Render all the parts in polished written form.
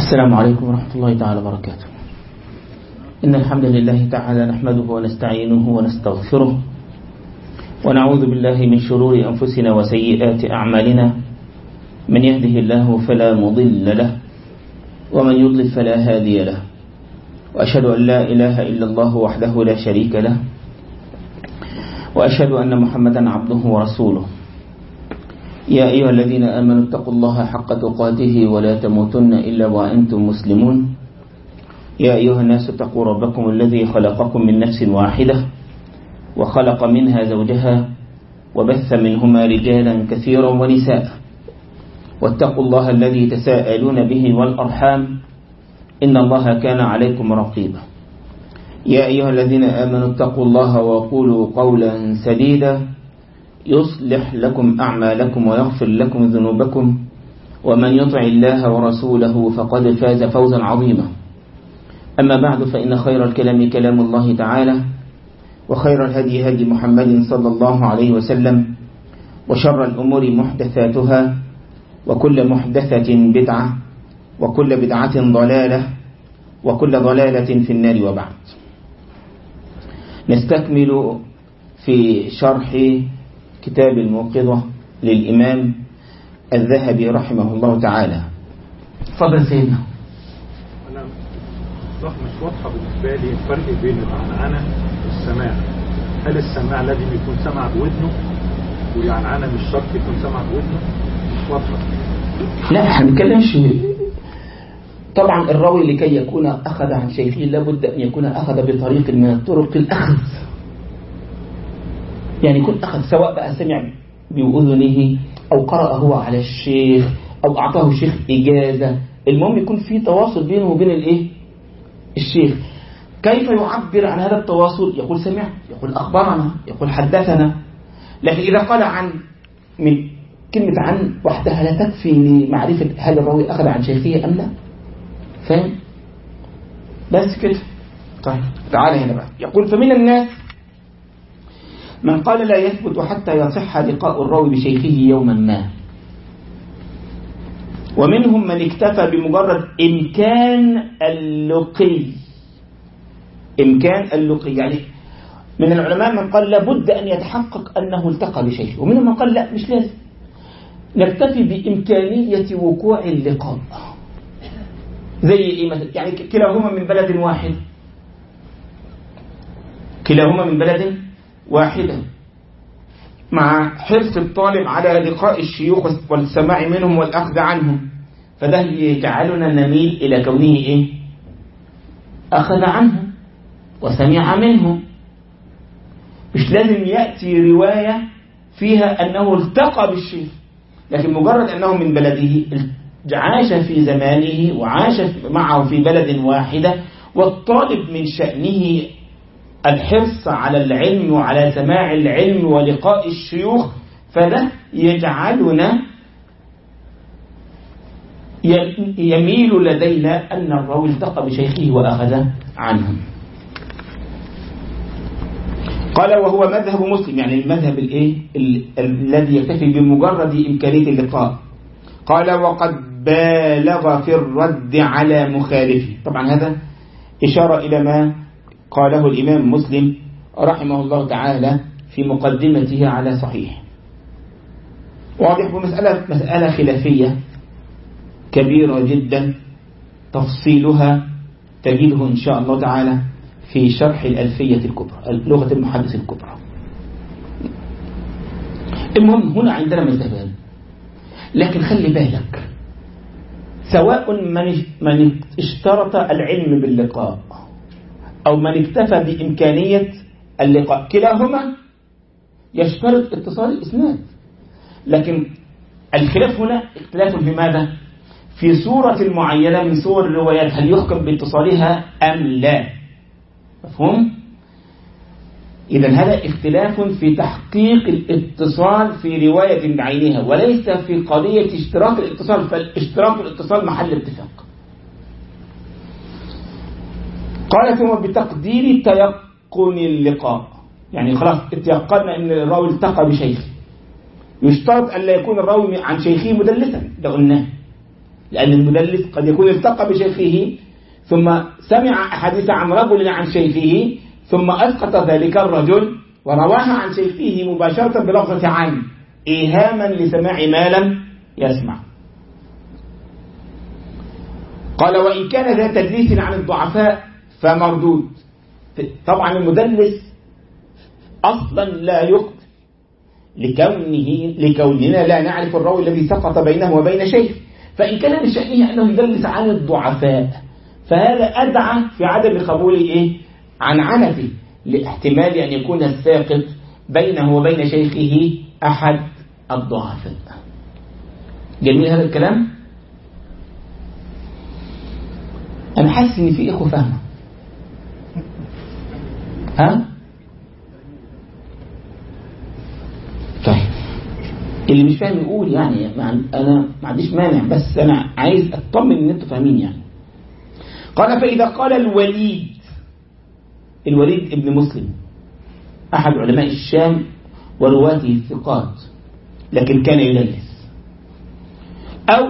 السلام عليكم ورحمة الله تعالى وبركاته. إن الحمد لله تعالى نحمده ونستعينه ونستغفره ونعوذ بالله من شرور أنفسنا وسيئات أعمالنا، من يهده الله فلا مضل له ومن يضلل فلا هادي له، وأشهد أن لا إله إلا الله وحده لا شريك له، وأشهد أن محمدا عبده ورسوله. يا أيها الذين آمنوا اتقوا الله حق تقاته ولا تموتن إلا وأنتم مسلمون. يا أيها الناس اتقوا ربكم الذي خلقكم من نفس واحدة وخلق منها زوجها وبث منهما رجالا كثيرا ونساء، واتقوا الله الذي تساءلون به والأرحام إن الله كان عليكم رقيبا. يا أيها الذين آمنوا اتقوا الله وقولوا قولا سديدا يصلح لكم أعمالكم ويغفر لكم ذنوبكم، ومن يطع الله ورسوله فقد فاز فوزا عظيما. أما بعد، فإن خير الكلام كلام الله تعالى، وخير الهدي هدي محمد صلى الله عليه وسلم، وشر الأمور محدثاتها، وكل محدثة بدعة، وكل بدعة ضلالة، وكل ضلالة في النار. وبعد، نستكمل في شرح كتاب الموقظة للإمام الذهبي رحمه الله تعالى. تفضل سيدنا. أنا مش واضحة بالنسبة لي الفرق بين العنعنة والسماع. هل السماع لازم يكون سمع بودنه، والعنعنة مش شرط يكون سمع بودنه؟ مش واضحة. لا، هنتكلمش. طبعا الراوي لكي يكون أخذ عن شيخه لابد أن يكون أخذ بطريق من الطرق الأخذ، يعني يكون أخذ، سواء بقى سمع بأذنه أو قرأ هو على الشيخ أو أعطاه الشيخ إجازة، المهم يكون في تواصل بينه وبين الشيخ. كيف يعبر عن هذا التواصل؟ يقول سمع، يقول أخبرنا، يقول حدثنا. لكن إذا قال عن، من كلمة عن وحدها لا تكفي لمعرفة هل الراوي أخذ عن شيخه أم لا. فاهم؟ بس كده. طيب تعالى هنا بقى. يقول: فمن الناس من قال لا يثبت حتى يصح لقاء الراوي بشيخه يوما ما، ومنهم من اكتفى بمجرد إمكان اللقي. إمكان اللقي يعني من العلماء من قال لابد أن يتحقق أنه التقى بشيخه، ومنهم من قال لا، مش لازم، نكتفي بإمكانية وقوع اللقاء. زي إيه مثلا؟ يعني كلاهما من بلد واحد، كلاهما من بلد واحدة، مع حرص الطالب على لقاء الشيوخ والسماع منهم والأخذ عنهم، فده يجعلنا نميل إلى كونه إيه؟ أخذ عنهم وسمع منهم. مش لازم يأتي رواية فيها أنه التقى بالشيخ، لكن مجرد أنه من بلده، عاش في زمانه وعاش معه في بلد واحدة، والطالب من شأنه الحرص على العلم وعلى سماع العلم ولقاء الشيوخ، فده يجعلنا يميل لدينا أن الراوي التقى بشيخه وأخذ عنهم. قال: وهو مذهب مسلم، يعني المذهب الذي يكتفي بمجرد إمكانية اللقاء. قال: وقد بالغ في الرد على مخالفه. طبعا هذا إشارة إلى ما قاله الإمام مسلم رحمه الله تعالى في مقدمته على صحيح. واضح، مسألة خلافية كبيرة جدا، تفصيلها تجده إن شاء الله تعالى في شرح الألفية الكبرى، لغة المحدث الكبرى. المهم هنا عندنا مذهبان، لكن خلي بالك، سواء من اشترط العلم باللقاء أو من اكتفى بإمكانية اللقاء، كلاهما يشترط اتصال الإسناد. لكن الخلاف هنا اختلاف في ماذا؟ في صورة معينة من صور الروايات، هل يحكم باتصالها أم لا؟ مفهوم؟ إذن هذا اختلاف في تحقيق الاتصال في رواية بعينها، وليس في قضية اشتراط الاتصال، فالاشتراط الاتصال محل اتفاق. قال: ثم بتقدير تيقن اللقاء، يعني خلاص اتيقنا ان الراوي التقى بشيخ، يشترط أن لا يكون الراوي عن شيخه مدلسا، ده قلناه، لأن المدلس قد يكون التقى بشيخه ثم سمع أحاديث عن رجل عن شيخه ثم أسقط ذلك الرجل ورواها عن شيخه مباشرة بلفظة عن إيهاما لسماع ما لم يسمع. قال وإن كان ذا تدليس عن الضعفاء فمردود. طبعا المدلس أصلا لا يقبل لكوننا لا نعرف الراوي الذي سقط بينه وبين شيخ، فإن كان من شأنه أنه يدلس عن الضعفاء فهذا أدعى في عدم قبول عن عنته، لاحتمال أن يكون الساقط بينه وبين شيخه أحد الضعفاء. جميل هذا الكلام؟ أنا حاسس إن في إخوة فاهمة. ها؟ طيب اللي مش فاهم يقول يعني أنا ما عنديش مانع، بس أنا عايز أطمن إن أنتوا فاهمين يعني. قال فإذا قال الوليد ابن مسلم أحد علماء الشام ورواته الثقات لكن كان يدلس، أو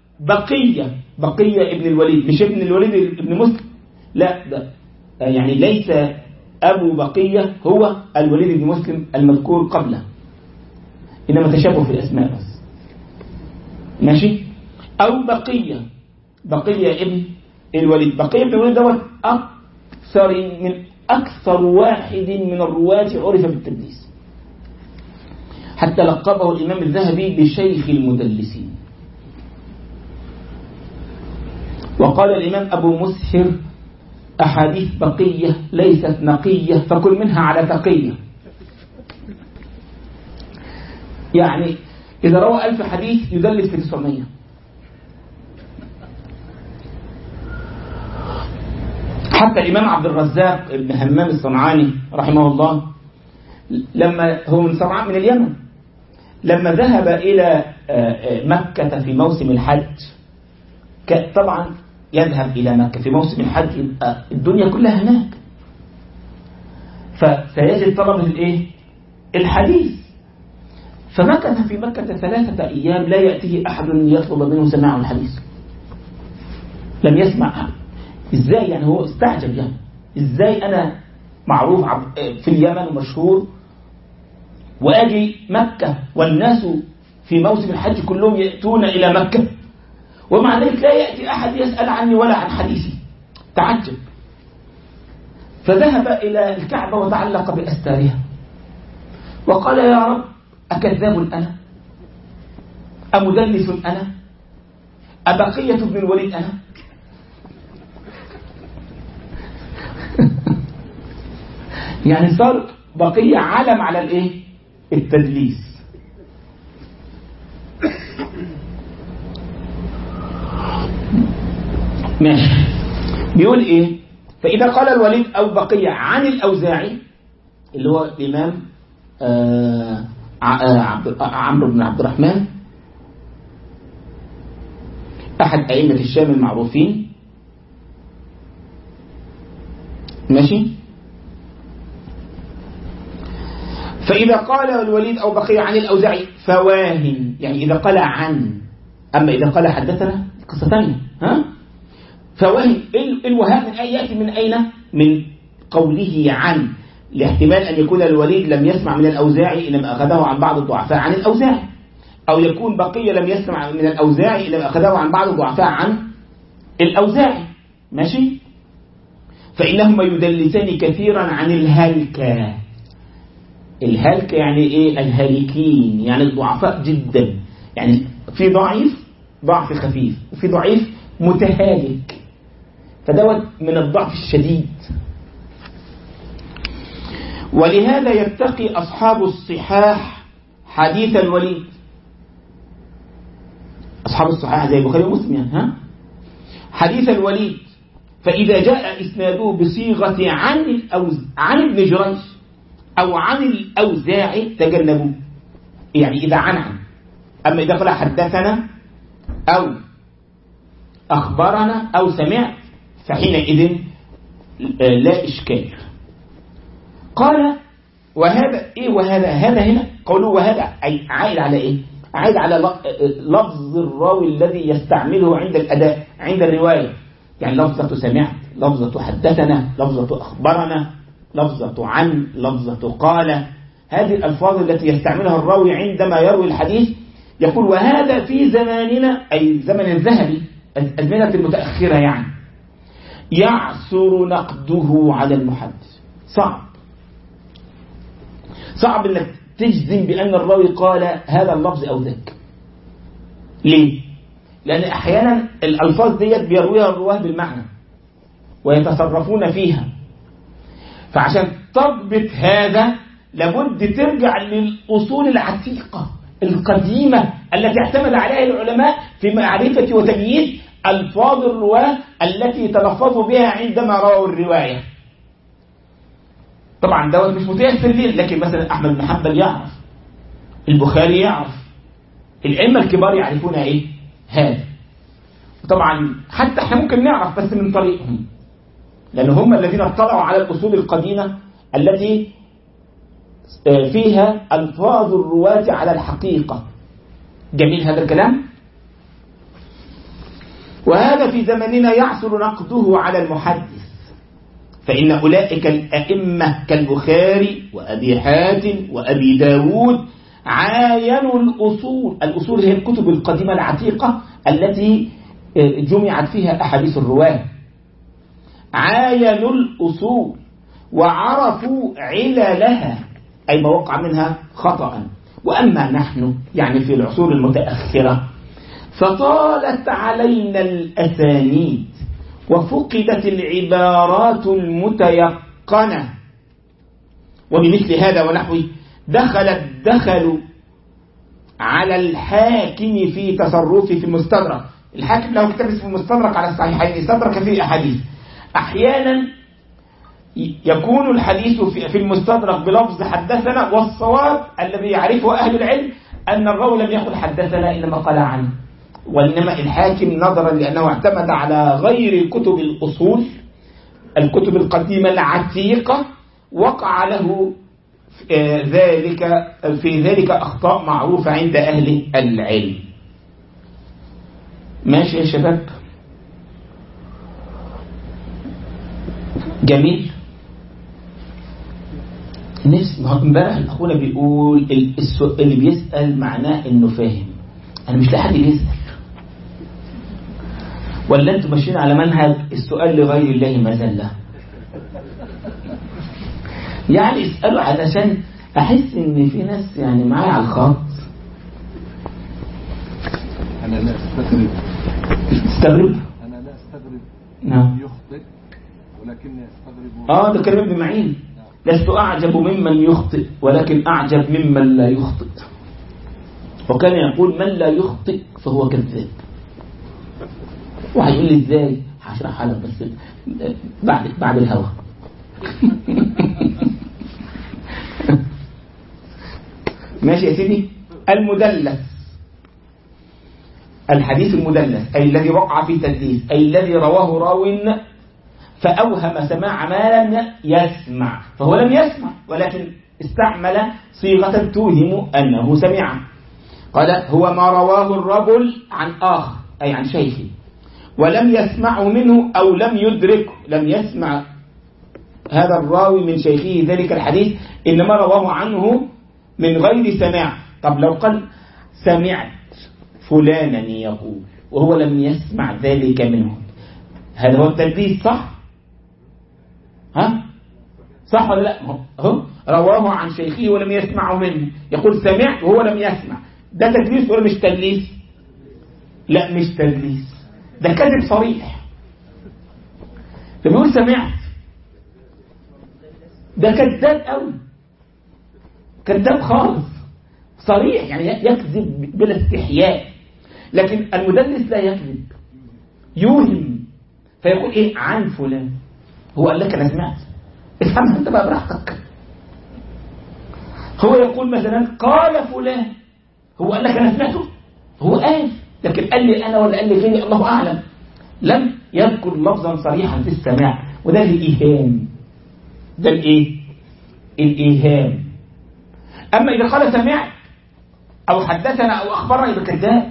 بقية ابن الوليد، مش ابن الوليد ابن مسلم، لا ده يعني ليس أبو بقية هو الوليد بن مسلم المذكور قبله، إنما تشابه في الأسماء بس. ماشي؟ أو بقية ابن الوليد. بقية ابن الوليد دوت أكثر واحد من الرواة عرف بالتدليس، حتى لقبه الإمام الذهبي بشيخ المدلسين. وقال الإمام أبو مسهر أحاديث بقية ليست نقية فكل منها على تقية. يعني إذا روى 1000 حديث يدلس في 900. حتى الإمام عبد الرزاق ابن همام الصنعاني رحمه الله لما هو من صنعاء من اليمن، لما ذهب إلى مكة في موسم الحج، طبعا يذهب إلى مكة في موسم الحج الدنيا كلها هناك، فسيجد طلبة الحديث، فمكث في مكة 3 أيام لا يأتيه أحد يطلب منه سماع الحديث، لم يسمع. إزاي يعني؟ هو استعجب يعني إزاي أنا معروف في اليمن ومشهور وأجي مكة والناس في موسم الحج كلهم يأتون إلى مكة ومع ذلك لا يأتي أحد يسأل عني ولا عن حديثي. تعجب، فذهب إلى الكعبة وتعلق بأستارها وقال يا رب أكذاب أنا؟ أمدلس أنا؟ أبقية ابن الوليد أنا؟ يعني صار بقية علم على التدليس. ماشي. بيقول فإذا قال الوليد أو بقية عن الأوزاعي اللي هو الإمام عمرو بن عبد الرحمن أحد أئمة الشام المعروفين، ماشي. فإذا قال الوليد أو بقية عن الأوزاعي فواهن، يعني إذا قال عن، أما إذا قال حدثنا قصة ثانية. فواهن الوهاء من أي يأتي من أين؟ من قوله عن، لاحتمال أن يكون الوليد لم يسمع من الأوزاعي إنما أخذه عن بعض الضعفاء عن الأوزاعي، أو يكون بقية لم يسمع من الأوزاعي إنما أخذه عن بعض الضعفاء عن الأوزاعي. ماشي. فإنهما يدلسان كثيرا عن الهلكة. الهلكة يعني الهالكين، يعني الضعفاء جدا، يعني في ضعف خفيف وفي ضعيف متهالك، فدوت من الضعف الشديد. ولهذا يتقي أصحاب الصحاح حديث الوليد. أصحاب الصحاح زي البخاري ومسلم يعني حديث الوليد، فإذا جاء إسناده بصيغة عن ابن جريج أو عن الأوزاعي تجنبوا، يعني إذا عن. أما إذا قال حدثنا أو أخبرنا أو سمعت فحينئذ لا إشكال. قال وهذا وهذا هنا قوله وهذا أي عائد على عايد على لفظ الراوي الذي يستعمله عند الأداء عند الرواية، يعني لفظة سمعت، لفظة حدثنا، لفظة أخبرنا، لفظة عن، لفظة قال. هذه الألفاظ التي يستعملها الراوي عندما يروي الحديث. يقول وهذا في زماننا، أي زمن الذهبي، الأزمنة المتأخرة يعني، يعسر نقده على المحدث. صعب انك تجزم بأن الراوي قال هذا اللفظ أو ذاك. ليه؟ لأن أحيانا الألفاظ ديت بيرويها الرواه بالمعنى ويتصرفون فيها، فعشان تضبط هذا لابد ترجع للأصول العتيقة القديمة التي اعتمد عليها العلماء في معرفة وتمييز ألفاظ الرواه التي تلفظوا بها عندما رووا الرواية. طبعا دوت مش متيسر ليه، لكن مثلا أحمد بن حنبل يعرف، البخاري يعرف، الأئمة الكبار يعرفون إيه هذا. وطبعا حتى احنا ممكن نعرف بس من طريقهم، لأن هم الذين اطلعوا على الأصول القديمة التي فيها ألفاظ الرواة على الحقيقة. جميل هذا الكلام. وهذا في زمننا يعسر نقده على المحدث، فإن أولئك الأئمة كالبخاري وأبي حاتم وأبي داود عاينوا الأصول هي الكتب القديمة العتيقة التي جمعت فيها أحاديث الرواة. عاينوا الأصول وعرفوا عللها، أي ما وقع منها خطأ. وأما نحن يعني في العصور المتأخرة فطالت علينا الأسانيد وفقدت العبارات المتيقنة، وبمثل هذا ونحوه دخلوا على الحاكم في تصرفه في المستدرك. الحاكم له كتاب اسمه المستدرك على الصحيحين، استدرك فيه أحاديث. أحيانا يكون الحديث في المستدرك بلفظ حدثنا، والصواب الذي يعرفه أهل العلم أن الراوي لم يقل حدثنا إنما قال عنه، وإنما الحاكم نظرا لأنه اعتمد على غير كتب الأصول الكتب القديمة العتيقة وقع له في ذلك أخطاء معروفة عند أهل العلم. ماشي يا شباب؟ جميل. نفس امبارح اخونا بيقول اللي بيسأل معناه انه فاهم. انا مش لاقي حد بيسأل، ولا انتوا ماشيين على منهج السؤال لغير الله مذلة؟ يعني اسألوا علشان احس ان في ناس يعني معايا على الخط. انا لا استغرب. انا لا استغرب. نعم. يخطئ ولكني استغرب. ده كلام ابن معين. لست أعجب ممن يخطئ ولكن أعجب ممن لا يخطئ. وكان يقول من لا يخطئ فهو كذاب. وهيقول لي ازاي؟ هشرحها لك بس بعد الهوا. ماشي يا سيدي. المدلس، الحديث المدلس أي الذي وقع في تدليس، أي الذي رواه راو فأوهم سماع ما لم يسمع، فهو لم يسمع ولكن استعمل صيغة توهم أنه سمع. قال هو ما رواه الرجل عن آخر أي عن شيخه ولم يسمعه منه أو لم يدركه، لم يسمع هذا الراوي من شيخه ذلك الحديث، إنما رواه عنه من غير سماع. طب لو قال سمعت فلانا يقول وهو لم يسمع ذلك منه، هذا هو التدليس صح؟ صح ولا لا؟ هو رواه عن شيخه ولم يسمعه منه، يقول سمعت وهو لم يسمع، ده تدليس ولا مش تدليس؟ لا مش تدليس، ده كذب صريح. فبيقول سمعت، ده كذاب قوي، كذاب خالص صريح، يعني يكذب بلا استحياء. لكن المدلس لا يكذب، يوهم، فيقول ايه عن فلان، هو قال لك انا سمعت، افهمها انت بقى براحتك. هو يقول مثلا قال فلان، هو قال لك انا سمعته، هو قال، لكن قال لي انا ولا قال لي غيري الله اعلم، لم يذكر لفظا صريحا في السماع، وده الايهام، ده الايه؟ الايهام. اما اذا قال سمعت أو حدثنا أو أخبرنا يبقى كذاب.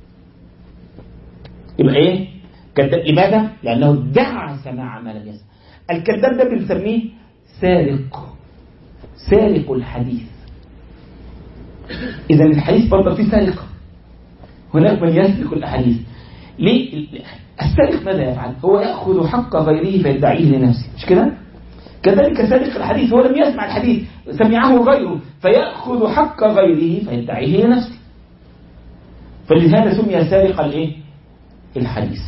يبقى إيه؟ كذاب. لماذا؟ لأنه ادعى سماع ما لم يسمع. الكذاب ده بنسميه سارق الحديث. إذا الحديث برضه فيه سارقة. هناك من يسرق الأحاديث. ليه؟ السارق ماذا يفعل؟ هو يأخذ حق غيره فيدعيه لنفسه، مش كده؟ كذلك سارق الحديث هو لم يسمع الحديث، سمعه غيره فيأخذ حق غيره فيدعيه لنفسه. فلهذا سمي سارق الايه؟ الحديث.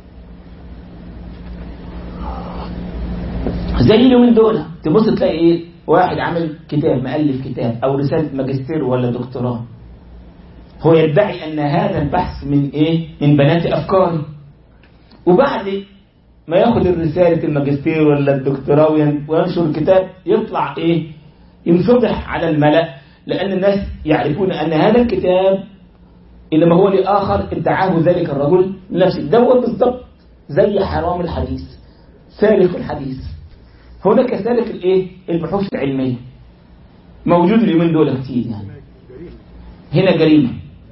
زي اليومين دول تبص تلاقي ايه؟ واحد عامل كتاب، مؤلف كتاب او رسالة ماجستير ولا دكتوراه، هو يدعي ان هذا البحث من ايه؟ من بنات افكاري. وبعد ما ياخد الرسالة الماجستير ولا الدكتوراه وينشر الكتاب يطلع ايه؟ ينفضح على الملأ، لان الناس يعرفون ان هذا الكتاب انما هو لآخر ادعاه ذلك الرجل نفسه. دوت بالضبط زي حرام الحديث، سارق الحديث. هناك سارق الايه؟ البحوث العلمية موجود اليومين دول كتير يعني. هنا جريمة.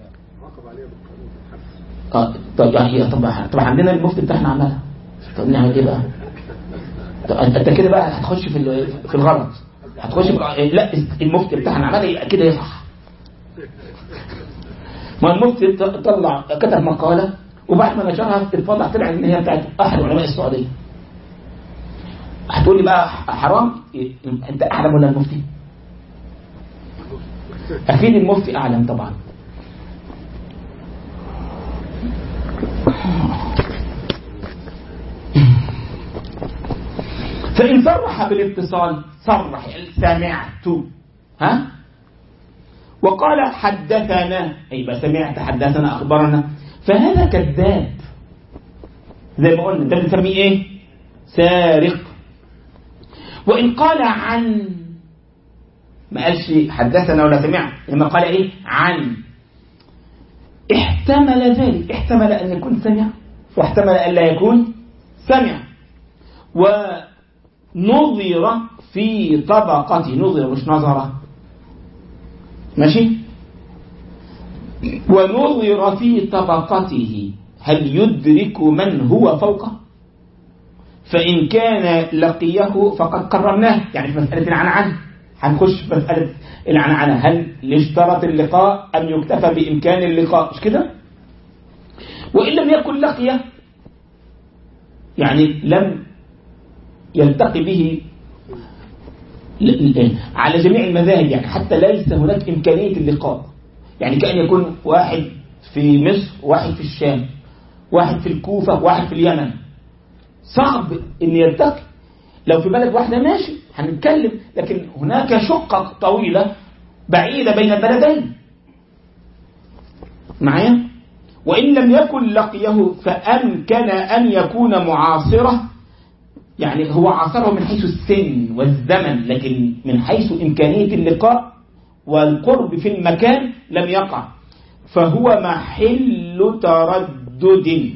طب يعني طب عندنا المفتي بتاعنا عملها، طب نعمل ايه بقى؟ طب انت كده بقى هتخش في الغلط، هتخش لا المفتي بتاعنا عملها يبقى كده يصح. ما المفتي طلع كتب مقالة وبعد ما نشرها اتفضح طلع ان هي بتاعت احد علماء السعودية. هتقول لي بقى حرام؟ انت اعلم ولا المفتي؟ اكيد المفتي اعلم طبعا. فإن صرح بالاتصال صرح سمعت وقال حدثنا أي سمعت حدثنا أخبرنا فهذا كذاب زي ما قلنا. ده بنسميه إيه؟ سارق. وإن قال عن ما قالش حدثنا ولا سمعت، لما قال إيه؟ عن احتمل ذلك، احتمل أن يكون سمع واحتمل أن لا يكون سمع. ونظر في طبقته، نظر مش نظر، ماشي؟ ونظر في طبقته هل يدرك من هو فوقه؟ فإن كان لقيه فقد قررناه. يعني في مسألة العنعنة هنخش في مسألة العنعنة، هل اشترط اللقاء أم يكتفى بإمكان اللقاء؟ مش كده؟ وإن لم يكن لقيه يعني لم يلتقي به على جميع المذاهب، يعني حتى ليس هناك إمكانية اللقاء. يعني كأن يكون واحد في مصر واحد في الشام واحد في الكوفة واحد في اليمن، صعب أن يلتقي. لو في بلد واحدة ماشي هنتكلم، لكن هناك شقة طويلة بعيدة بين البلدين معايا. وإن لم يكن لقيه فأمكن أن يكون معاصرة، يعني هو عاصره من حيث السن والزمن، لكن من حيث إمكانية اللقاء والقرب في المكان لم يقع، فهو محل تردد.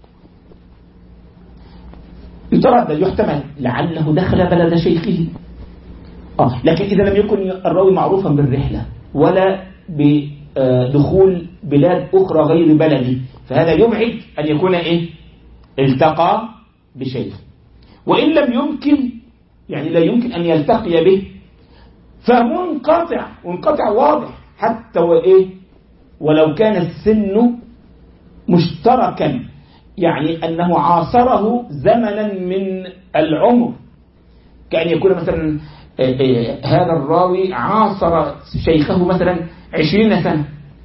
يتردد، يحتمل لعله دخل بلد شيخه، لكن إذا لم يكن الراوي معروفا بالرحلة ولا بدخول بلاد أخرى غير بلدي، فهذا يبعد أن يكون إيه؟ التقى بشيخ. وإن لم يمكن، يعني لا يمكن أن يلتقي به، فمنقطع، منقطع واضح حتى وإيه؟ ولو كان السن مشتركا، يعني أنه عاصره زمنا من العمر، كأن يكون مثلا هذا الراوي عاصر شيخه مثلا 20 سنة،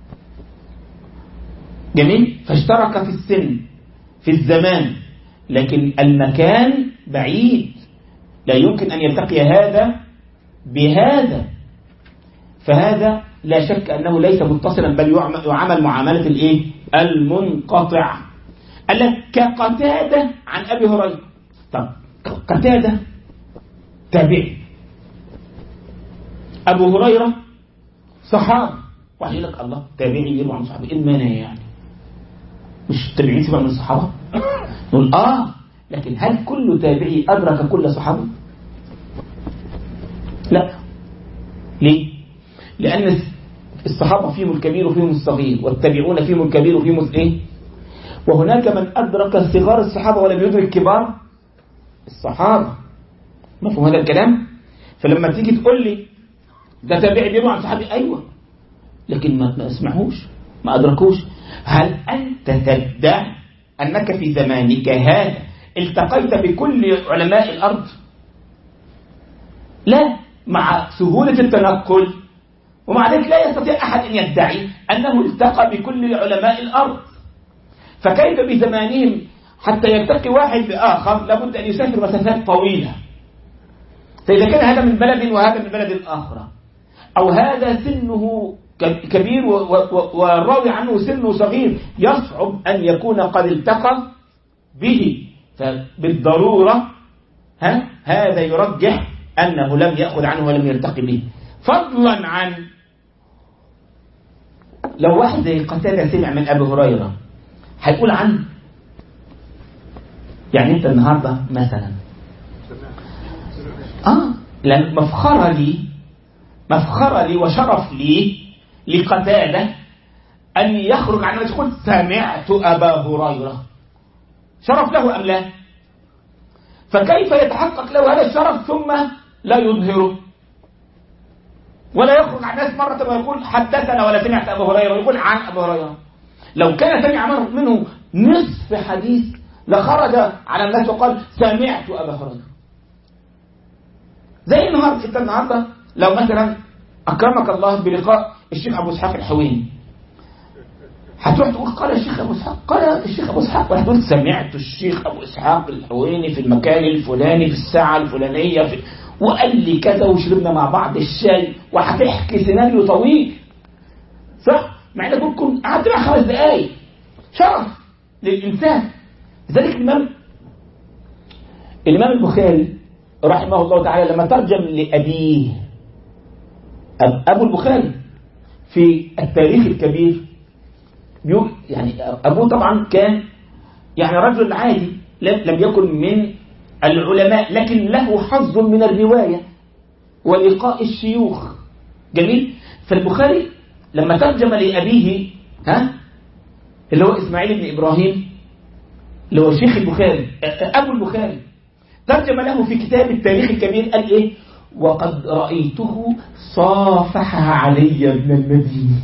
جميل، فاشترك في السن في الزمان، لكن المكان بعيد، لا يمكن أن يلتقي هذا بهذا، فهذا لا شك أنه ليس متصلا، بل يعمل معاملة الإيه؟ المنقطع. قال لك كقتادة عن أبي هريرة. طب قتادة تابعي، أبو هريرة صحابي، واحد يقول لك الله تابعي يروى عن صحابي، إيه المانع يعني؟ مش تابعين سبع من الصحابة؟ نقول لكن هل كل تابعي أدرك كل صحابي؟ لا. ليه؟ لأن الصحابة فيهم الكبير وفيهم الصغير، والتابعون فيهم الكبير وفيهم إيه؟ وهناك من أدرك صغار الصحابة ولم يدرك كبار الصحابة. مفهوم هذا الكلام؟ فلما تيجي تقول لي ده تابعي بيروي عن صحابي، أيوة، لكن ما اسمعوش، ما أدركوش. هل أنت تدعي أنك في زمانك هذا التقيت بكل علماء الأرض؟ لا، مع سهولة التنقل ومع ذلك لا يستطيع أحد أن يدعي أنه التقى بكل علماء الأرض. فكيف بزمانهم حتى يلتقي واحد بآخر لابد أن يسافر مسافات طويلة. فإذا كان هذا من بلد وهذا من بلد آخر، أو هذا سنه كبير والراوي عنه سنه صغير، يصعب أن يكون قد التقى به، فبالضرورة هذا يرجح أنه لم يأخذ عنه ولم يلتقي به. فضلا عن لو واحد زي قتادة سمع من أبي هريرة هيقول عنه، يعني أنت النهاردة مثلا لأن مفخرة لي وشرف لي لقتادة أن يخرج عن يقول سمعت أبا هريرة، شرف له أم لا؟ فكيف يتحقق له هذا الشرف ثم لا يظهره ولا يخرج عن الناس مرة ويقول حدثنا ولا سمعت أبا هريرة، ويقول عن أبا هريرة؟ لو كان سمع منه نصف حديث لخرج على الناس وقال سمعت أبا هريرة. زي النهاردة لو مثلا أكرمك الله بلقاء الشيخ أبو إسحاق الحويني، هتروح تقول قال الشيخ أبو إسحاق، قال الشيخ أبو إسحاق، وهتقول سمعت الشيخ أبو إسحاق الحويني في المكان الفلاني في الساعة الفلانية وقال لي كذا وشربنا مع بعض الشاي، وهتحكي سيناريو طويل، صح؟ مع انك ممكن قعدت مع 5 دقايق. شرف للإنسان. لذلك الإمام البخاري رحمه الله تعالى لما ترجم لأبيه أبو البخاري في التاريخ الكبير، يعني أبوه طبعا كان يعني رجل عادي لم يكن من العلماء، لكن له حظ من الرواية ولقاء الشيوخ. جميل. فالبخاري لما ترجم لأبيه اللي هو إسماعيل بن إبراهيم اللي هو شيخ البخاري أبو البخاري، ترجم له في كتاب التاريخ الكبير قال إيه؟ وقد رأيته صافح علي ابن المدينة.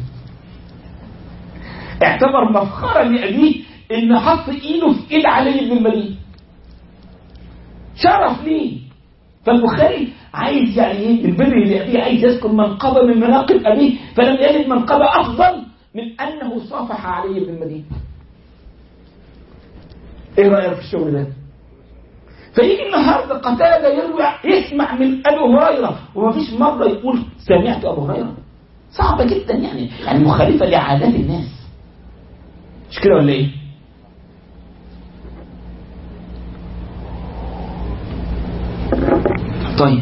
اعتبر مفخرا لأبيه إن حط إيده في إيد علي بن المدينة، شرف ليه. فالبخاري عايز يعني ايه البر لأبيه، عايز يذكر منقبة من مناقب أبيه، فلم يجد منقبة أفضل من أنه صافح علي بن المدينة. إيه رأيك في الشغل ده؟ فيجي النهارده قتادة يسمع من أبي هريرة وما فيش مرة يقول سمعت أبو هريرة. صعبة جدا، يعني مخالفة لعادات الناس، مش كده ولا إيه؟ طيب،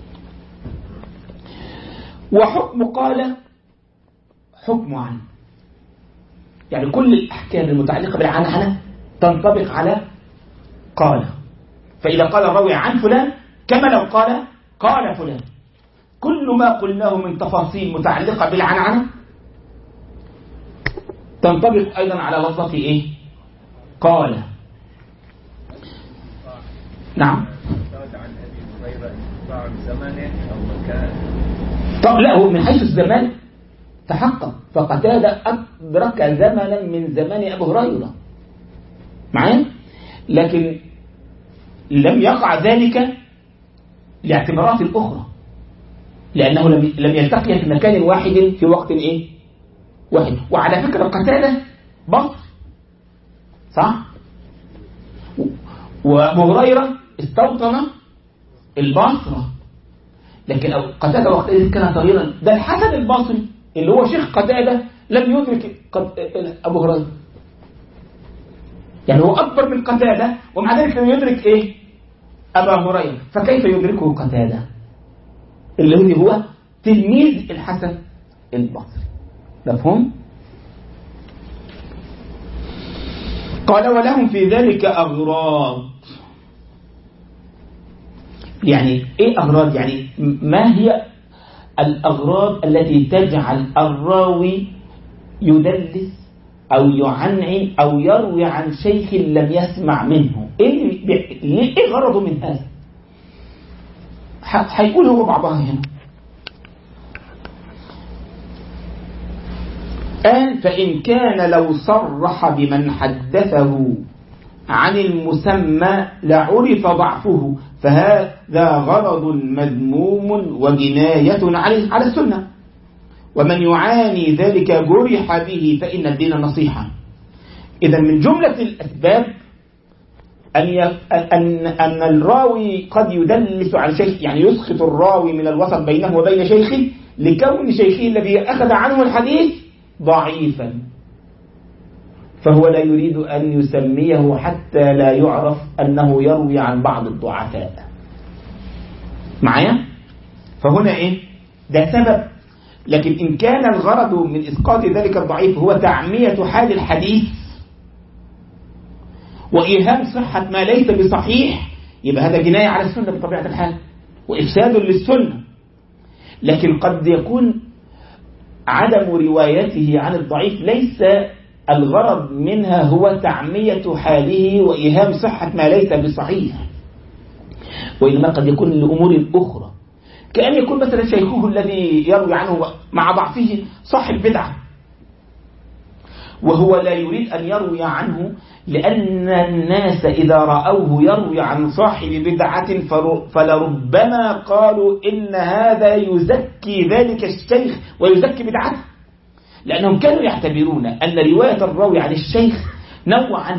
وحكم قال حكم عن، يعني كل الأحكام المتعلقة بالعنعنة تنطبق على قال. فإذا قال الراوي عن فلان كما لو قال فلان، كل ما قلناه من تفاصيل متعلقة بالعنعنة تنطبق أيضا على لفظة إيه؟ قال. نعم. طب لا، هو من حيث الزمان تحقق، فقتادة أدرك زمنا من زمان أبو هريرة معايا، لكن لم يقع ذلك لاعتبارات أخرى، لأنه لم يلتقي في مكان واحد في وقت إيه؟ واحد. وعلى فكرة قتادة بصر، صح؟ وأبو هريرة استوطن البصرة، لكن قتادة وقتئذ كان صغيرا. ده الحسن البصري اللي هو شيخ قتادة لم يدرك أبو هريرة، يعني هو أكبر من قتادة ومع ذلك لم يدرك إيه؟ أبا هريرة. فكيف يدركه قتادة اللي هو تلميذ الحسن البصري؟ مفهوم؟ قال ولهم في ذلك أغراض. يعني إيه أغراض؟ يعني ما هي الأغراض التي تجعل الراوي يدلس أو يعنعن أو يروي عن شيخ لم يسمع منه. إيه غرضه من هذا؟ هيقول هو بعضها هنا. قال فإن كان لو صرح بمن حدثه عن المسمى لعرف ضعفه، فهذا غرض مذموم وجناية على السنة، ومن يعاني ذلك جرح به، فإن الدين نصيحة. إذا من جملة الأسباب أن الراوي قد يدلس عن شيخ، يعني يسقط الراوي من الوسط بينه وبين شيخه لكون شيخه الذي أخذ عنه الحديث ضعيفا، فهو لا يريد أن يسميه حتى لا يعرف أنه يروي عن بعض الضعفاء. معايا؟ فهنا إيه؟ ده سبب. لكن إن كان الغرض من إسقاط ذلك الضعيف هو تعمية حال الحديث وإيهام صحة ما ليس بصحيح، يبقى هذا جناية على السنة بطبيعة الحال وإفساد للسنة. لكن قد يكون عدم روايته عن الضعيف ليس الغرض منها هو تعمية حاله وإيهام صحة ما ليس بصحيح، وإنما قد يكون لأمور أخرى، كأن يكون مثلا شيخه الذي يروي عنه مع ضعفه صاحب بدعة، وهو لا يريد أن يروي عنه، لأن الناس إذا رأوه يروي عن صاحب بدعة فلربما قالوا إن هذا يزكي ذلك الشيخ ويزكي بدعته، لأنهم كانوا يعتبرون أن رواية الراوي عن الشيخ نوعا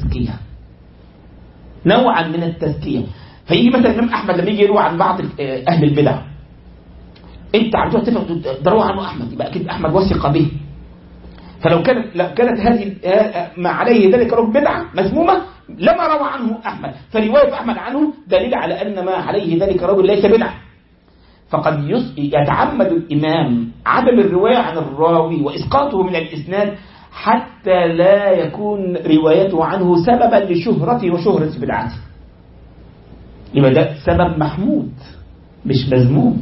من التزكية. فيجي مثلا الإمام أحمد لما يجي يروي عن بعض أهل البدع، أنت عم تفهم روى عنه أحمد، يبقى أكيد أحمد وثق به. فلو كانت هذه ما عليه ذلك رجل بدعة مذمومة لما روى عنه أحمد، فرواية أحمد عنه دليل على أن ما عليه ذلك رجل ليس بدعة. فقد يتعمد الإمام عدم الرواية عن الراوي وإسقاطه من الإسناد حتى لا يكون روايته عنه سببا لشهرته وشهرة بدعته. يبقى ده سبب محمود مش مذموم.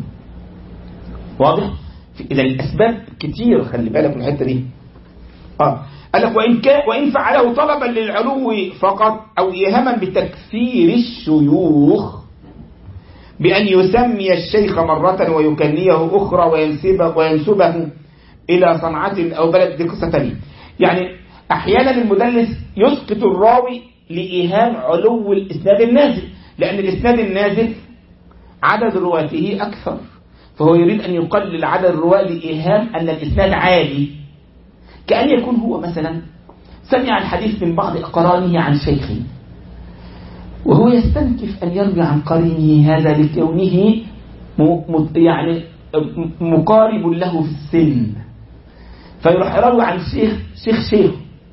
واضح؟ إذا الأسباب كتير، خلي بالك من الحتة دي. قال لك وإن فعله طلبا للعلو فقط أو إيهاما بتكثير الشيوخ بأن يسمي الشيخ مرة ويكنيه أخرى وينسبه إلى صنعة أو بلد، دي قصة ثانية. يعني أحيانا المدلس يسقط الراوي لإيهام علو الإسناد النازل، لأن الإسناد النازل عدد رواته أكثر، فهو يريد أن يقلل عدد الرواة لإيهام أن الإسناد عالي. كأن يكون هو مثلا سمع الحديث من بعض أقرانه عن شيخه، وهو يستنكف أن يروي عن قرينه هذا لكونه يعني مقارب له في السن، فيروح يروي عن شيخ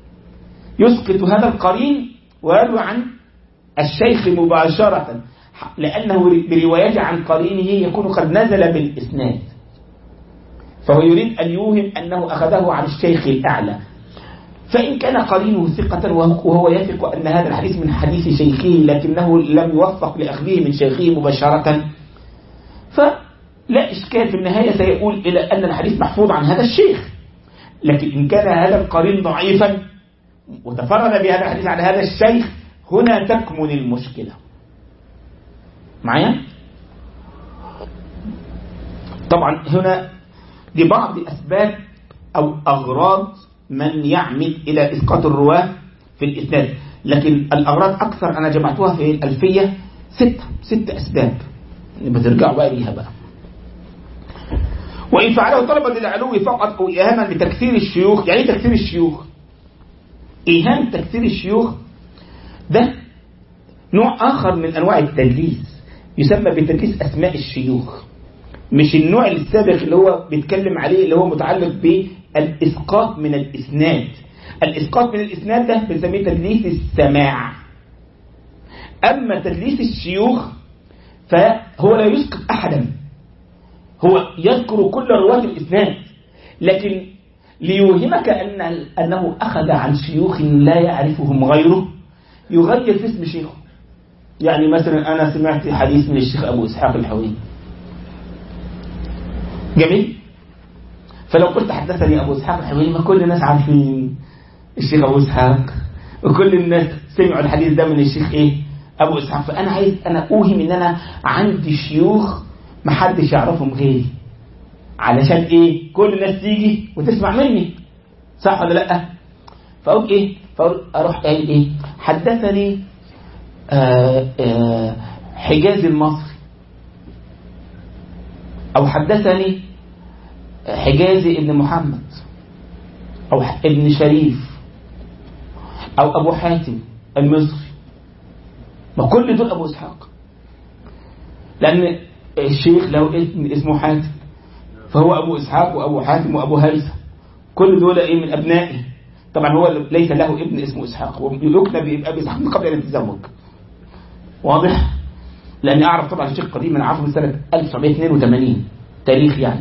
يسقط هذا القرين ويروي عن الشيخ مباشرة، لأنه بروايته عن قرينه يكون قد نزل بالإسناد، فهو يريد أن يوهم أنه أخذه عن الشيخ الأعلى. فإن كان قرينه ثقة وهو يثق أن هذا الحديث من حديث شيخه لكنه لم يوفق لأخذه من شيخه مباشرة، فلا إشكال، في النهاية سيقول إلى أن الحديث محفوظ عن هذا الشيخ. لكن إن كان هذا القرين ضعيفا وتفرد بهذا الحديث عن هذا الشيخ، هنا تكمن المشكلة. معايا؟ طبعا هنا دي بعض أسباب أو أغراض من يعمد إلى إسقاط الرواة في الإسناد، لكن الأغراض أكثر أنا جمعتها في الألفية 6 أسباب، بترجعوا بقى ليها بقى. وإن فعله طلبا للعلو فقط أو إيهاما بتكثير الشيوخ. يعني تكثير الشيوخ، إيهام تكثير الشيوخ ده نوع آخر من أنواع التدليس، يسمى بتدليس أسماء الشيوخ، مش النوع السابق اللي هو بيتكلم عليه اللي هو متعلق بالإسقاط من الإسناد. الإسقاط من الإسناد ده بنسميه تدليس السماع. أما تدليس الشيوخ فهو لا يسقط أحدا، هو يذكر كل رواة الإسناد، لكن ليوهمك أنه أخذ عن شيوخ لا يعرفهم غيره يغير في اسم شيخه. يعني مثلا أنا سمعت حديث من الشيخ أبو إسحاق الحويني، جميل. فلو قلت حدثني أبو إسحاق الحويني ما كل الناس عارفين الشيخ أبو إسحاق، وكل الناس سمعوا الحديث ده من الشيخ إيه أبو إسحاق. فأنا عايز أنا أوهم إن أنا عندي شيوخ محدش يعرفهم غيري، علشان إيه كل الناس تيجي وتسمع مني، صح ولا لأ؟ فأقول إيه؟ أروح قايل إيه؟ حدثني حجازي المصري، أو حدثني حجازي ابن محمد، أو ابن شريف، أو أبو حاتم المصري. ما كل دول أبو إسحاق، لأن الشيخ له ابن اسمه حاتم، فهو أبو إسحاق وأبو حاتم وأبو هيثم، كل دول إيه من أبنائه. طبعا هو ليس له ابن اسمه إسحاق، ويكنى بأبي إسحاق من قبل أن يتزوج، واضح؟ لأني أعرف طبعا الشيخ قديم، من عارفه من سنة 1982 تاريخ يعني.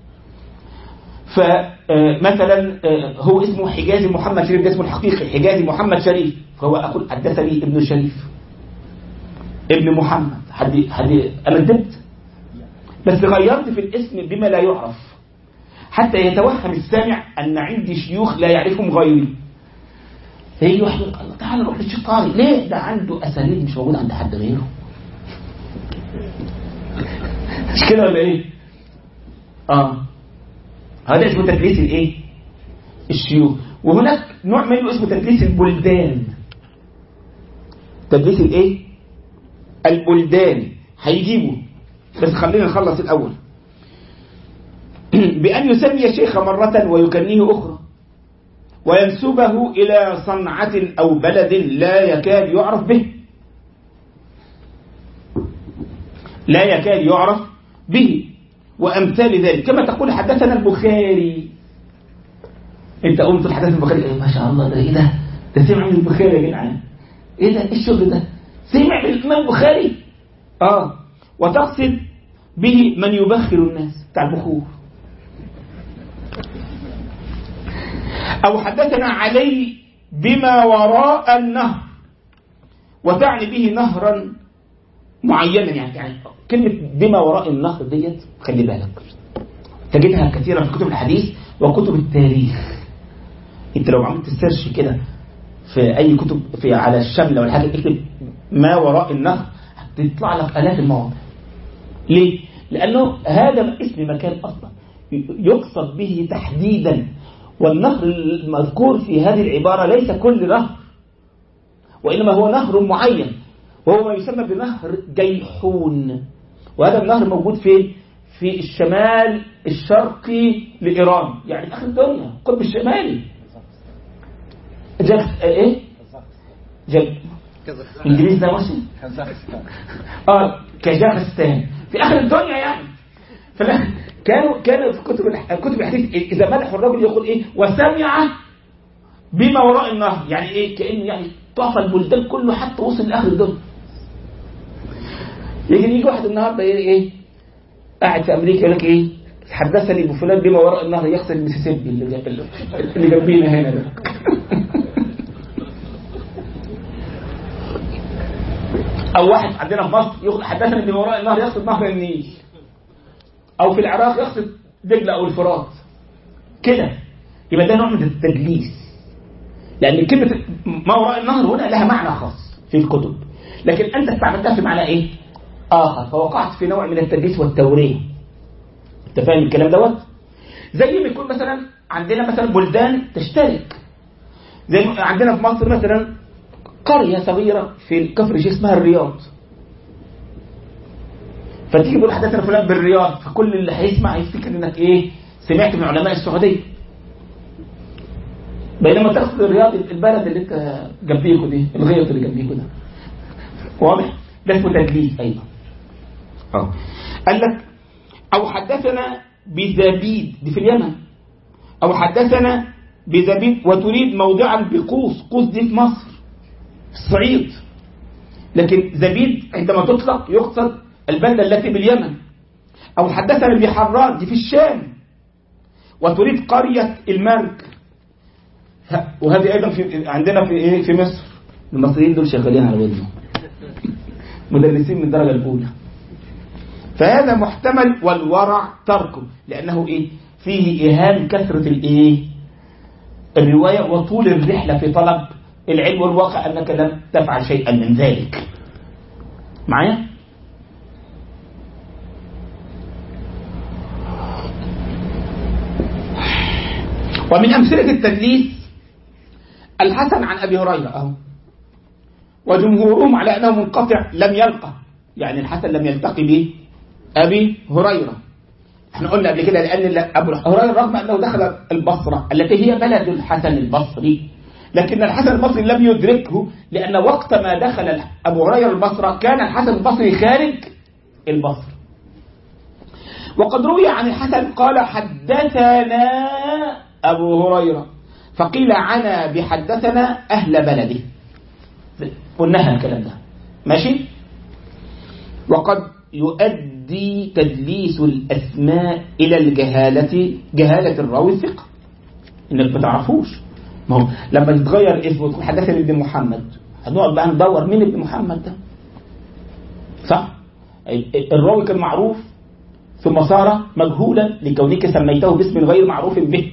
فمثلا هو اسمه حجازي محمد شريف، ده اسمه الحقيقي حجازي محمد شريف، فهو أقول حدثني ابن شريف ابن محمد. حد أنا ندبت، بس غيرت في الاسم بما لا يعرف حتى يتوهم السامع أن عندي شيوخ لا يعرفهم غيري. فيجي واحد يقول الله تعالى روح للشيخ طارق، ليه؟ ده عنده أساليب مش موجودة عند حد غيره. مش كده ولا إيه؟ هذا اسمه تدليس الإيه؟ الشيوخ. وهناك نوع منه اسمه تدليس البلدان. تدليس الإيه؟ البلدان هيجيبه، بس خلينا نخلص الأول. بأن يسمي شيخ مرة ويكنيه أخرى، وينسبه إلى صنعة أو بلد لا يكاد يعرف به، لا يكاد يعرف به، وأمثال ذلك. كما تقول حدثنا البخاري، أنت قمت حدثنا البخاري، إيه ما شاء الله، ده إيه ده سمع من البخاري يا جدعان، إيه ده الشغل ده، سمع من الإمام البخاري. وتقصد به من يبخر الناس بتاع البخور. أو حدثنا علي بما وراء النهر، وتعني به نهرا معينا، يعني كلمة بما وراء النهر ديت خلي بالك تجدها كثيرا في كتب الحديث وكتب التاريخ. انت لو عملت السيرش كده في اي كتب على الشملة ولا حاجة، اكتب ما وراء النهر هتطلع لك آلاف المواضع. ليه؟ لأنه هذا اسم مكان أصلا يقصد به تحديدا، والنهر المذكور في هذه العبارة ليس كل نهر، وإنما هو نهر معين، وهو ما يسمى بنهر جيحون. وهذا النهر موجود في الشمال الشرقي لإيران، يعني آخر الدنيا القطب الشمالي. إيه؟ إنجليز ده ماشي؟ كازاخستان في آخر الدنيا يعني. كانوا في كتب الحديث إذا مدحوا الرجل يقول إيه؟ وسمع بما وراء النهر، يعني إيه؟ كأنه يعني طاف البلدان كله حتى وصل لآخر الدنيا. يجي واحد النهارده إيه؟ قاعد في أمريكا يقول لك إيه؟ حدثني بفلان بما وراء النهر، يغسل المسيسيبي اللي جنبينا هنا ده. أو واحد عندنا في مصر يقول حدثني بما وراء النهر، يغسل نهر النيل. أو في العراق يغسل دجلة أو الفرات كده. يبقى ده نوع من التدليس، لأن كلمة ما وراء النهر هنا لها معنى خاص في الكتب، لكن أنت استعملتها في معنى إيه؟ آخر، فوقعت في نوع من التدليس والتورية. أنت فاهم الكلام دوت؟ زي ما يكون مثلا عندنا مثلا بلدان تشترك، زي عندنا في مصر مثلا قرية صغيرة في كفر الشيخ اسمها الرياض، فتيجي تقول حدثنا فلان بالرياض، فكل اللي هيسمع يفتكر انك ايه؟ سمعت من علماء السعودية. بينما تاخد الرياض البلد اللي انت جنبيكوا دي، الغيط اللي جنبيكوا ده، واضح؟ ده اسمه تدليس ايضا. قال لك او حدثنا بزبيد، دي في اليمن، او حدثنا بزبيد وتريد موضعا بقوس، قوس دي في مصر في الصعيد، لكن زبيد عندما تطلق يقصد البلدة التي باليمن. أو حدثنا بحران، دي في الشام، وتريد قرية المرج، وهذه أيضا عندنا في إيه؟ في مصر. المصريين دول شغالين على ودنهم، مدرسين من الدرجة الأولى. فهذا محتمل، والورع تركه، لأنه إيه؟ فيه إيهام كثرة الإيه؟ الرواية وطول الرحلة في طلب العلم، والواقع أنك لم تفعل شيئا من ذلك. معايا؟ ومن أمثلة التدليس الحسن عن أبي هريرة أهو، وجمهورهم على أنه منقطع لم يلقى، يعني الحسن لم يلتقي به أبي هريرة. احنا قلنا قبل كده لأن أبو هريرة رغم أنه دخل البصرة التي هي بلد الحسن البصري، لكن الحسن البصري لم يدركه، لأن وقت ما دخل أبو هريرة البصرة كان الحسن البصري خارج البصرة. وقد روي عن الحسن قال حدثنا أبو هريرة، فقيل عنا بحدثنا أهل بلده، قلناها الكلام ده ماشي. وقد يؤدي تدليس الأسماء إلى الجهالة، جهالة الراوي الثقة، إنك ما تعرفوش. ما هو لما يتغير اسمه تقول حدثني ابن محمد، هنقعد بقى ندور مين ابن محمد ده، صح؟ الراوي كان معروف ثم صار مجهولا لكونك سميته باسم غير معروف به،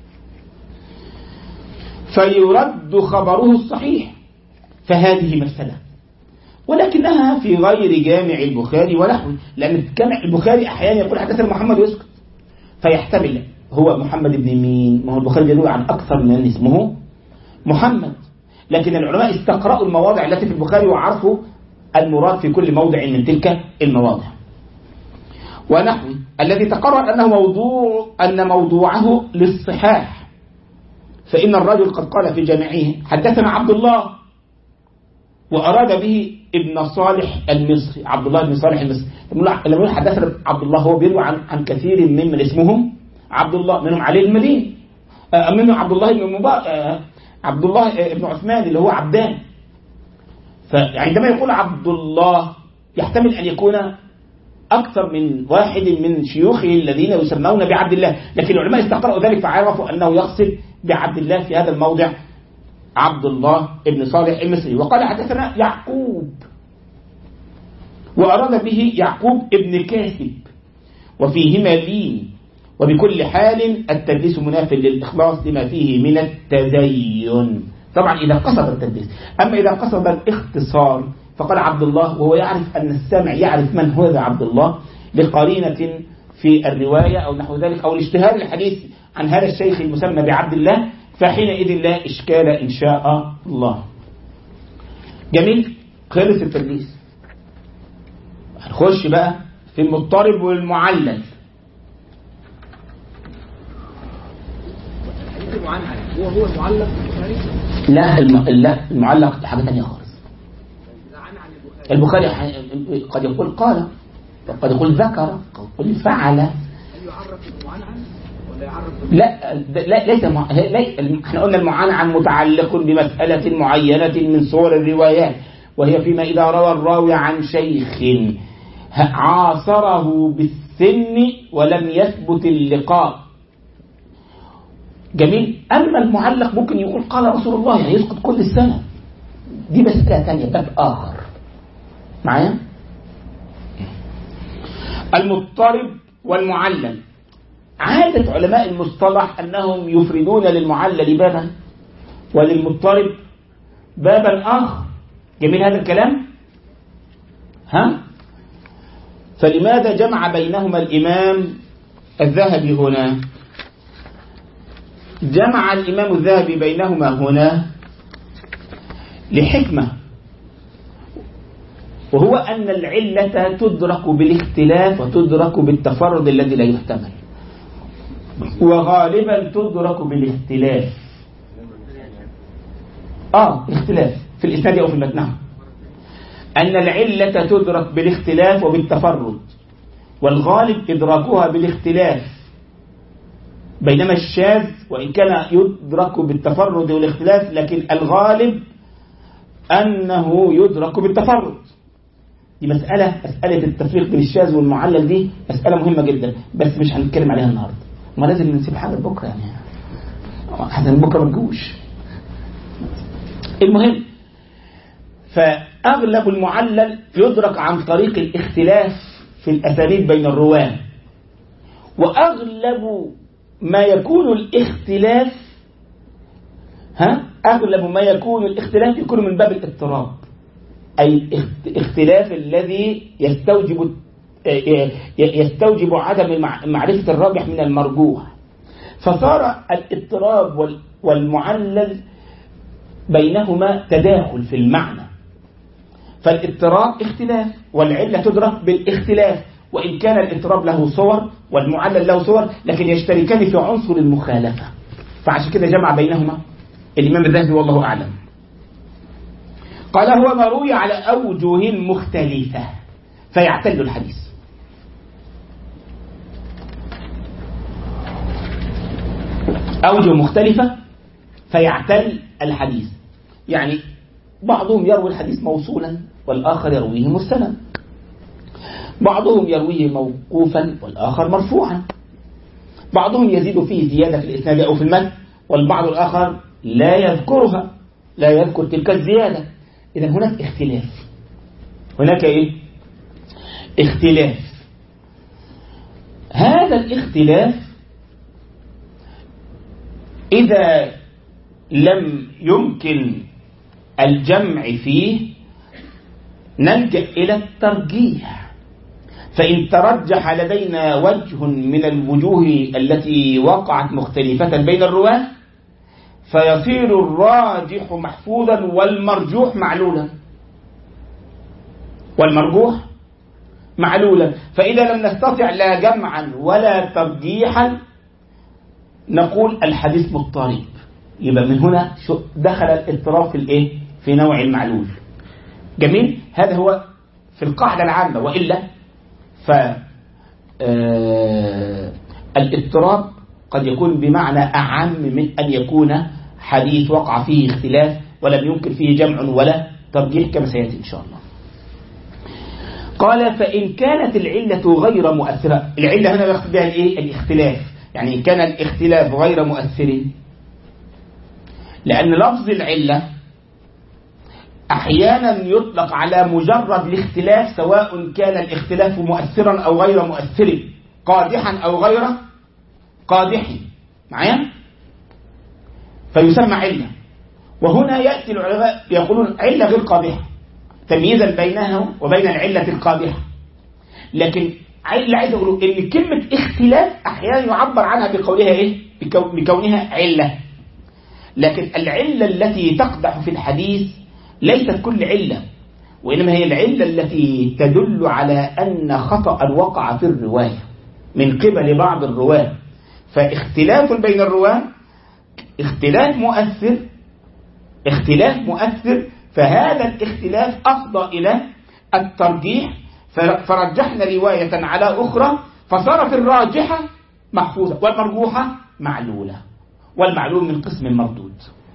فيرد خبره الصحيح، فهذه مفسدة، ولكنها في غير جامع البخاري ونحوه، لأن جامع البخاري أحيانا يقول حدثنا محمد ويسكت، فيحتمل هو محمد بن مين؟ ما هو البخاري يروي عن أكثر من اسمه محمد، لكن العلماء استقرأوا المواضع التي في البخاري وعرفوا المراد في كل موضع من تلك المواضع ونحوه، الذي تقرر أن موضوعه للصحاح، فإن الرجل قد قال في جامعه حدثنا عبد الله، وأراد به ابن صالح المصري، عبد الله بن صالح المصري. لما يقول حدثنا عبد الله هو بيروي عن كثير ممن اسمهم عبد الله، منهم علي المديني، منهم عبد الله بن عبد الله بن عثمان اللي هو عبدان. فعندما يقول عبد الله يحتمل أن يكون أكثر من واحد من شيوخه الذين يسمون بعبد الله، لكن العلماء استقرأوا ذلك فعرفوا أنه يقصد بعبد الله في هذا الموضع عبد الله بن صالح المصري. وقال حدثنا يعقوب، وأراد به يعقوب ابن كاسب، وفيهما لين، وبكل حال التدليس مناف للإخلاص لما فيه من التزين، طبعا إذا قصد التدليس. أما إذا قصد الاختصار فقال عبد الله، وهو يعرف أن السامع يعرف من هو عبد الله لقرينة في الرواية أو نحو ذلك، أو الاشتهار الحديث عن هذا الشيخ المسمى بعبد الله، فحينئذ لا إشكال إن شاء الله. جميل، خلص التدليس. هنخش بقى في المضطرب والمعلل. هو المعلق لا المعلق حاجة ثانية خالص. البخاري قد يقول قال، قد يقول ذكر، قد يقول فعل. هل يعرف المعنعن ولا يعرف؟ لا ليس احنا قلنا المعنعن متعلق بمسألة معينة من صور الروايات، وهي فيما إذا روى الراوي عن شيخ عاصره بالسن ولم يثبت اللقاء. جميل. أما المعلق ممكن يقول قال رسول الله، يعني يسقط كل السنة، دي مسألة ثانية، باب آخر. معايا؟ المضطرب والمعلل، عادة علماء المصطلح أنهم يفردون للمعلل بابا وللمضطرب بابا آخر. جميل هذا الكلام؟ ها؟ فلماذا جمع بينهما الإمام الذهبي هنا؟ جمع الإمام الذهبي بينهما هنا لحكمة، وهو أن العلة تدرك بالاختلاف وتدرك بالتفرد الذي لا يحتمل، وغالبا تدرك بالاختلاف. اختلاف في الإسناد أو في المتن. أن العلة تدرك بالاختلاف وبالتفرد، والغالب إدراكها بالاختلاف، بينما الشاذ وإن كان يدرك بالتفرد والاختلاف لكن الغالب أنه يدرك بالتفرد. دي مسألة التفريق بين الشاذ والمعلل، دي مسألة مهمة جدا، بس مش هنتكلم عليها النهاردة، ما لازم نسيب حاجة بكرة، يعني حتى بكرة ما تجوش. المهم، فأغلب المعلل يدرك عن طريق الاختلاف في الأسانيد بين الرواة، وأغلب ما يكون الاختلاف يكون من باب الاضطراب، أي اختلاف الذي يستوجب عدم معرفة الراجح من المرجوح، فصار الاضطراب والمعلل بينهما تداخل في المعنى، فالاضطراب اختلاف والعلة تدرك بالاختلاف، وإن كان الاضطراب له صور والمعلل له صور، لكن يشتركان في عنصر المخالفة، فعشان كده جمع بينهما الإمام الذهبي والله أعلم. قال هو ما روي على أوجه مختلفة فيعتل الحديث. أوجه مختلفة فيعتل الحديث، يعني بعضهم يروي الحديث موصولا والآخر يرويه مرسلا، بعضهم يرويه موقوفا والآخر مرفوعا، بعضهم يزيد فيه زيادة في الإسناد أو في المتن، والبعض الآخر لا يذكرها، لا يذكر تلك الزيادة. إذن هناك اختلاف، هناك اختلاف. هذا الاختلاف إذا لم يمكن الجمع فيه نلجأ إلى الترجيح، فإن ترجح لدينا وجه من الوجوه التي وقعت مختلفة بين الرواة فيصير الراجح محفوظا والمرجوح معلولا، فإذا لم نستطع لا جمعا ولا ترجيحا نقول الحديث مضطرب. يبقى من هنا دخل الاضطراب في نوع المعلول. جميل، هذا هو في القاعدة العامة، وإلا فالاضطراب قد يكون بمعنى أعم من أن يكون حديث وقع فيه اختلاف ولم يمكن فيه جمع ولا ترجيح كما سيأتي إن شاء الله. قال فإن كانت العلة غير مؤثرة، العلة هنا يقصد بها الاختلاف، يعني إن كان الاختلاف غير مؤثر، لأن لفظ العلة أحيانا يطلق على مجرد الاختلاف، سواء كان الاختلاف مؤثرا أو غير مؤثر، قادحا أو غير قادح، معايا؟ فيسمى علة. وهنا يأتي العلماء يقولون علة غير قادحة، تمييزا بينها وبين العلة القادحة. لكن علة عايز أقول إن كلمة اختلاف أحيانا يعبر عنها بقولها بكونها علة، لكن العلة التي تقدح في الحديث ليست كل علة، وإنما هي العلة التي تدل على أن خطأ وقع في الرواية من قبل بعض الرواة، فاختلاف بين الرواة اختلاف مؤثر، فهذا الاختلاف أفضى إلى الترجيح، فرجحنا رواية على أخرى فصارت الراجحة محفوظة والمرجوحة معلولة، والمعلول من قسم مردود.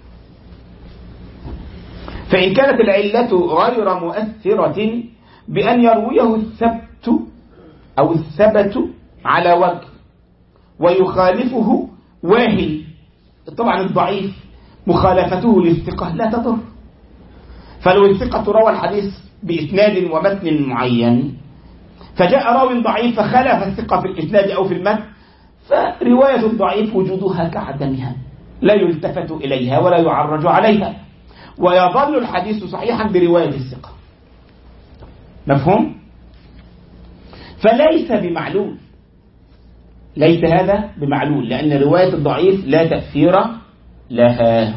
فإن كانت العلة غير مؤثرة بأن يرويه الثبت على وجه ويخالفه واهي، طبعا الضعيف مخالفته للثقة لا تضر، فلو الثقة روى الحديث بإسناد ومتن معين فجاء راوي ضعيف فخالف الثقة في الإسناد أو في المتن، فرواية الضعيف وجودها كعدمها، لا يلتفت إليها ولا يعرج عليها، ويظل الحديث صحيحا برواية الثقة. مفهوم؟ فليس بمعلول، ليس هذا بمعلول، لأن رواية الضعيف لا تأثير لها.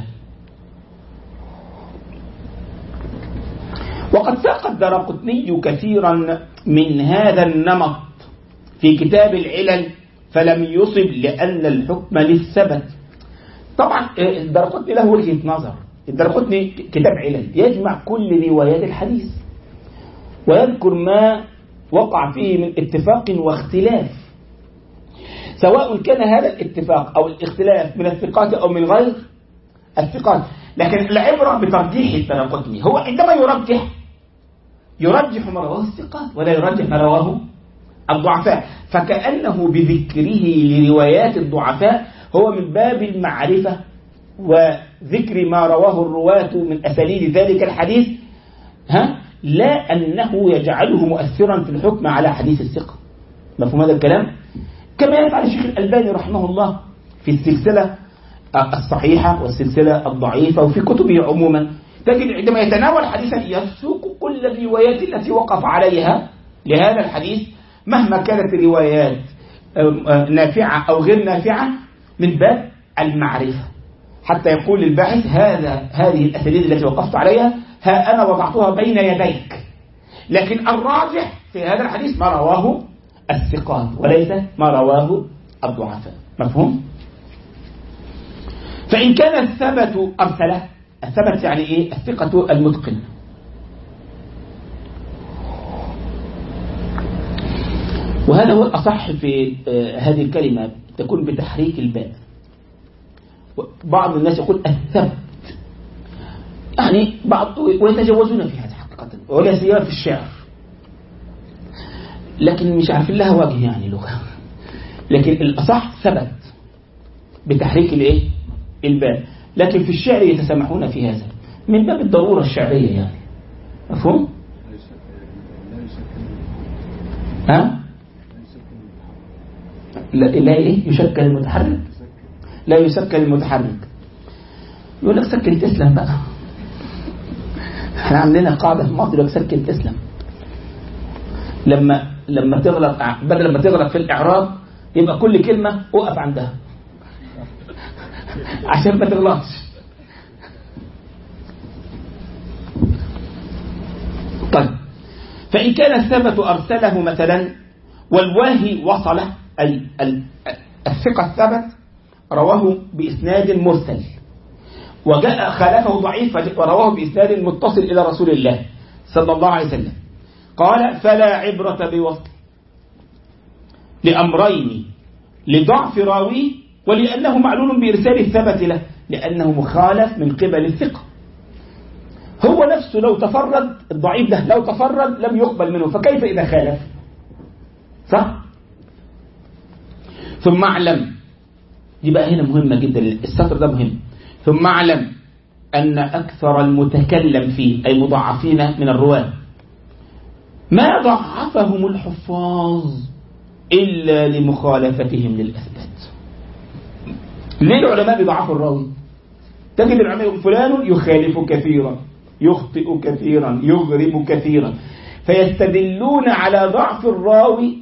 وقد ساق الدارقطني كثيرا من هذا النمط في كتاب العلل فلم يصب لأن الحكم للثبت. طبعا الدارقطني له وجهة نظر، الدارقطني كتاب علل يجمع كل روايات الحديث ويذكر ما وقع فيه من اتفاق واختلاف، سواء كان هذا الاتفاق أو الاختلاف من الثقات أو من غير الثقات. لكن العبرة بترجيح الدارقطني، هو عندما يرجح ما رواه الثقات ولا يرجح ما رواه الضعفاء، فكأنه بذكره لروايات الضعفاء هو من باب المعرفة وذكر ما رواه الرواة من أساليب ذلك الحديث لا أنه يجعله مؤثرا في الحكم على حديث الثقة. مفهوم هذا الكلام؟ كما يفعل الشيخ الألباني رحمه الله في السلسلة الصحيحة والسلسلة الضعيفة وفي كتبه عموما، تجد عندما يتناول حديثا يسوق كل الروايات التي وقف عليها لهذا الحديث مهما كانت الروايات نافعة أو غير نافعة من باب المعرفة، حتى يقول للباحث هذه الأساليب التي وقفت عليها ها أنا وضعتها بين يديك، لكن الراجح في هذا الحديث ما رواه الثقات وليس ما رواه الضعفاء. مفهوم؟ فإن كان الثبت أرسله، الثبت يعني إيه؟ الثقة المتقن. وهذا هو الأصح في هذه الكلمة، تكون بتحريك الباء. بعض الناس يقول الثبت، يعني بعض ويتجوزون في هذا حقيقة، ولا سيما في الشعر، لكن مش عارفين لها وجه يعني لغة، لكن الأصح ثبت بتحريك الايه؟ الباء، لكن في الشعر يتسامحون في هذا من باب الضرورة الشعرية يعني. مفهوم؟ ها؟ لا ايه؟ يشكل المتحرك؟ لا يسكن المتحرك. يقول لك سكن تسلم بقى. احنا عندنا قاعدة في مصر يقول لك سكن تسلم. لما تغلط، بدل ما تغلط في الإعراب يبقى كل كلمة وقف عندها عشان ما تغلطش. طيب، فإن كان الثبت أرسله مثلا والواهي وصله، أي الثقة الثبت رواه بإسناد مرسل، وجاء خالفه ضعيف ورواه بإسناد متصل إلى رسول الله صلى الله عليه وسلم، قال فلا عبرة بوصل لأمرين: لضعف راويه ولأنه معلول بإرسال الثبت له، لأنه مخالف من قبل الثقة. هو نفسه لو تفرد، الضعيف ده لو تفرد لم يقبل منه، فكيف إذا خالف؟ صح؟ ثم اعلم، يبقى هنا مهمة جدا، السطر ده مهم. ثم اعلم أن أكثر المتكلم فيه أي مضاعفين من الرواة ما ضعفهم الحفاظ إلا لمخالفتهم للأثبات. ليه العلماء بيضعفوا الراوي؟ تجد العلماء يقول فلان يخالف كثيرا، يخطئ كثيرا، يغرب كثيرا، فيستدلون على ضعف الراوي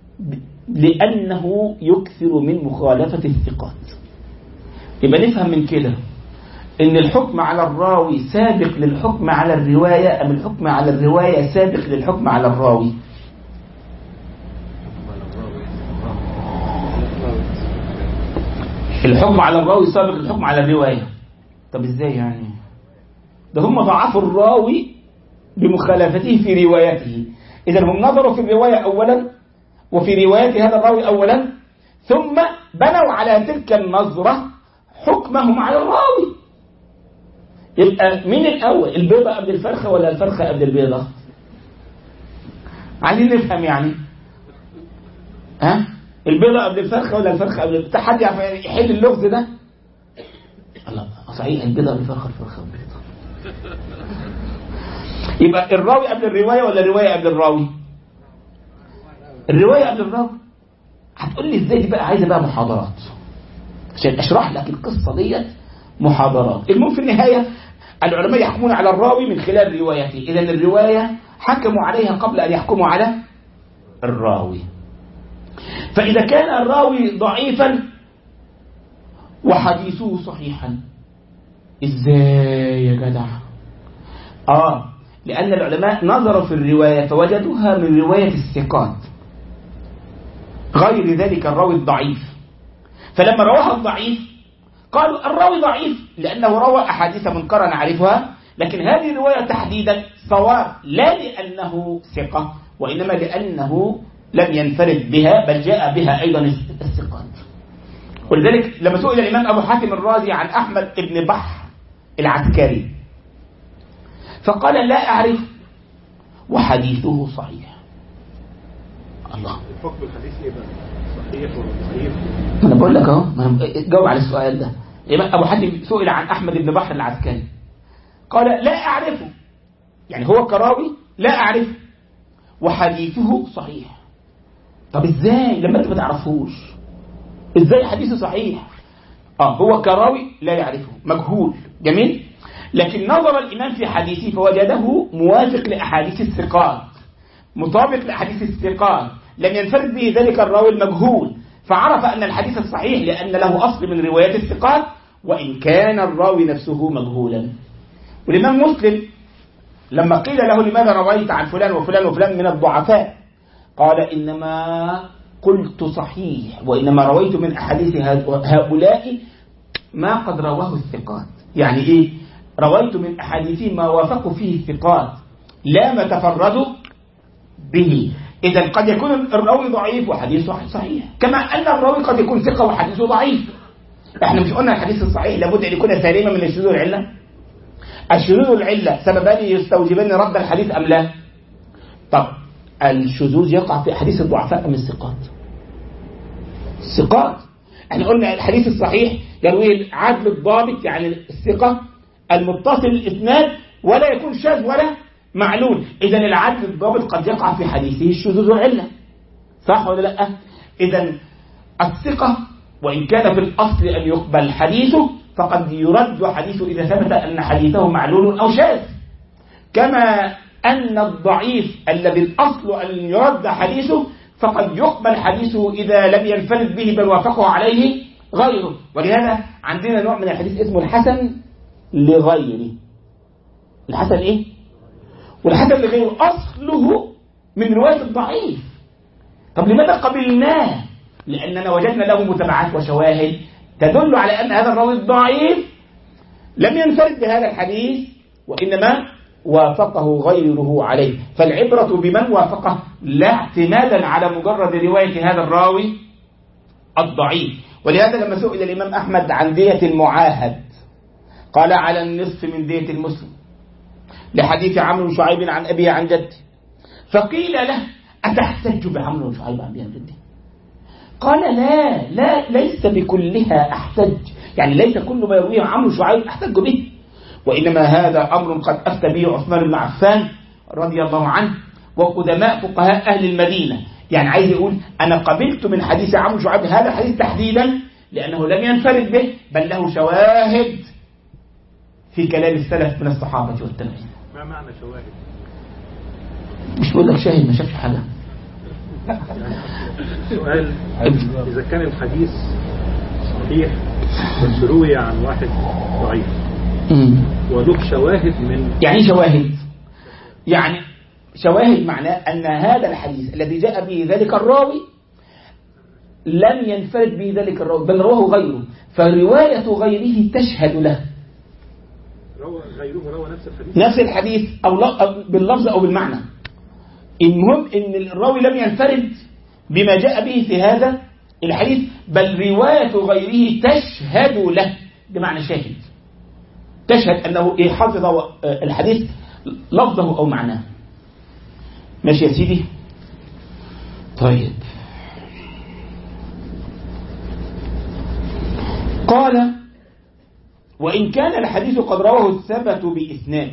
لأنه يكثر من مخالفة الثقات. يبقى نفهم من كده إن الحكم على الراوي سابق للحكم على الرواية، أم الحكم على الرواية سابق للحكم على الراوي؟ الحكم على الراوي سابق للحكم على الرواية. طب إزاي يعني؟ ده هم ضعفوا الراوي بمخالفته في روايته، إذا هم نظروا في الرواية أولا وفي رواية هذا الراوي أولا، ثم بنوا على تلك النظرة حكمهم على الراوي. يبقى مين الأول؟ البيضة قبل الفرخة ولا الفرخة قبل البيضة؟ عايزين نفهم يعني. ها؟ البيضة قبل الفرخة ولا الفرخة قبل البيضة؟ حد يحل اللغز ده؟ الله، صحيح البيضة قبل الفرخة، الفرخة قبل البيضة. يبقى الراوي قبل الرواية ولا الرواية قبل الراوي؟ الرواية قبل الراوي. هتقول لي ازاي؟ دي بقى عايزة بقى محاضرات عشان اشرح لك القصة ديت، محاضرات. المهم في النهاية العلماء يحكمون على الراوي من خلال روايته، إذا الرواية حكموا عليها قبل أن يحكموا على الراوي. فإذا كان الراوي ضعيفا وحديثه صحيحا، ازاي يا جدع؟ لأن العلماء نظروا في الرواية فوجدوها من رواية الثقات غير ذلك الراوي الضعيف، فلما رواها الضعيف قالوا الراوي ضعيف لأنه روى أحاديث منكرة نعرفها، لكن هذه الرواية تحديدا صواب لا لأنه ثقة، وإنما لأنه لم ينفرد بها بل جاء بها أيضا الثقات. ولذلك لما سئل الإمام أبو حاتم الرازي عن أحمد بن بحر العسكري فقال لا أعرف وحديثه صحيح. الله، الحكم الحديث ايه بقى؟ صحيح ولا ضعيف؟ أنا بقول لك أهو، جاوب على السؤال ده. الإمام أبو حاتم سئل عن أحمد بن بحر العسكري قال لا أعرفه، يعني هو كراوي لا أعرف وحديثه صحيح. طب إزاي لما أنت ما تعرفوش؟ إزاي حديثه صحيح؟ هو كراوي لا يعرفه، مجهول، جميل. لكن نظر الإمام في حديثه فوجده موافق لأحاديث الثقات، مطابق لأحاديث الثقات، لم ينفرد به ذلك الراوي المجهول، فعرف أن الحديث الصحيح لأن له أصل من روايات الثقات وإن كان الراوي نفسه مجهولا. والإمام مسلم لما قيل له لماذا رويت عن فلان وفلان وفلان من الضعفاء قال إنما قلت صحيح وإنما رويت من أحاديث هؤلاء ما قد رواه الثقات. يعني إيه؟ رويت من أحاديث ما وافقوا فيه الثقات لا ما تفردوا به. إذا قد يكون الراوي ضعيف وحديثه صحيح، كما أن الراوي قد يكون ثقة وحديثه ضعيف. احنا مش قلنا الحديث الصحيح لابد أن يكون سالما من الشذوذ والعلة؟ الشذوذ والعلة سببان يستوجبان رد الحديث أم لا؟ طب الشذوذ يقع في أحاديث الضعفاء أم الثقات؟ الثقات. احنا قلنا الحديث الصحيح يرويه العدل الضابط، يعني الثقة المتصل الإسناد ولا يكون شاذ ولا معلول. إذا العدل الضابط قد يقع في حديثه الشذوذ والعلة، صح ولا لا؟ إذا الثقة وإن كان في الأصل أن يقبل حديثه فقد يرد حديثه إذا ثبت أن حديثه معلول أو شاذ، كما أن الضعيف الذي الأصل أن يرد حديثه فقد يقبل حديثه إذا لم ينفرد به بل وافقه عليه غيره. ولهذا عندنا نوع من الحديث اسمه الحسن لغيره. الحسن إيه؟ والحسن لغيره أصله من رواية الضعيف. طب لماذا قبلناه؟ لأننا وجدنا له متابعات وشواهد تدل على أن هذا الراوي الضعيف لم ينفرد بهذا الحديث وإنما وافقه غيره عليه. فالعبرة بمن وافقه لا اعتمادا على مجرد رواية هذا الراوي الضعيف. ولهذا لما سئل الإمام أحمد عن دية المعاهد قال على النصف من دية المسلم لحديث عمرو بن شعيب عن أبيه عن جده، فقيل له أتحتج بعمرو بن شعيب عن أبيه عن جده؟ قال لا ليس بكلها أحتج، يعني ليس كل ما يرويه عمرو بن شعيب أحتج به، وإنما هذا أمر قد أفتى به عثمان بن عفان رضي الله عنه وقدماء فقهاء أهل المدينة. يعني عايز يقول أنا قبلت من حديث عمرو بن شعيب هذا الحديث تحديدا لأنه لم ينفرد به بل له شواهد في كلام السلف من الصحابة والتابعين. ما معنى شواهد؟ مش بقول لك شاهد ما شافش حاجة. سؤال، إذا كان الحديث صحيح بس روي عن واحد ضعيف وله شواهد من يعني شواهد، يعني شواهد معناه أن هذا الحديث الذي جاء به ذلك الراوي لم ينفرد به ذلك الراوي بل رواه غيره، فرواية غيره تشهد له. غيره روى نفس الحديث أو باللفظ أو بالمعنى. المهم أن الراوي لم ينفرد بما جاء به في هذا الحديث بل رواية غيره تشهد له، بمعنى شاهد، تشهد أنه حفظ الحديث لفظه أو معناه. ماشي يا سيدي؟ طيب، قال وإن كان الحديث قد رواه الثبت بإسناد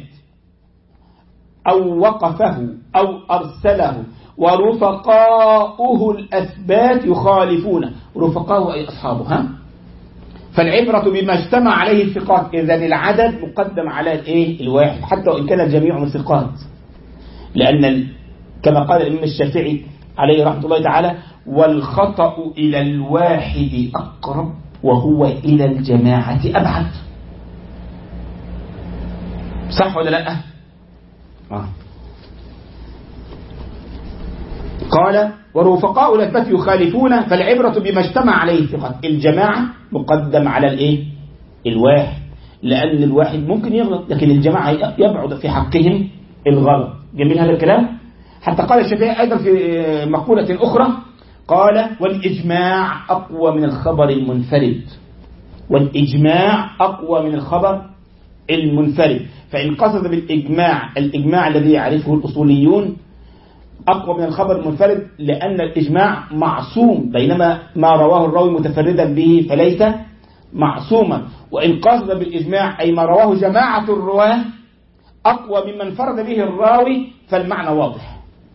أو وقفه أو أرسله ورفقاؤه الأثبات يخالفونه، رفقاؤه أي أصحابه، فالعبرة بما اجتمع عليه الثقات. إذن العدد مقدم على الواحد حتى وإن كان الجميع من الثقات، لأن كما قال الإمام الشافعي عليه رحمة الله تعالى والخطأ إلى الواحد أقرب وهو إلى الجماعة أبعد. صح ولا لا؟ قال ورفقاء الأثبات يخالفون، فالعبرة بما اجتمع عليه الثقات. الجماعة مقدم على الواحد، لأن الواحد ممكن يغلط لكن الجماعة يبعد في حقهم الغلط. جميل هذا الكلام؟ حتى قال الشافعي أيضا في مقولة أخرى قال والإجماع أقوى من الخبر المنفرد، والإجماع أقوى من الخبر المنفرد. فإن قصد بالإجماع الإجماع الذي يعرفه الأصوليون أقوى من الخبر المنفرد لأن الإجماع معصوم، بينما ما رواه الراوي متفردا به فليس معصوما. وإن قصد بالإجماع أي ما رواه جماعة الرواه أقوى ممن فرد به الراوي فالمعنى واضح.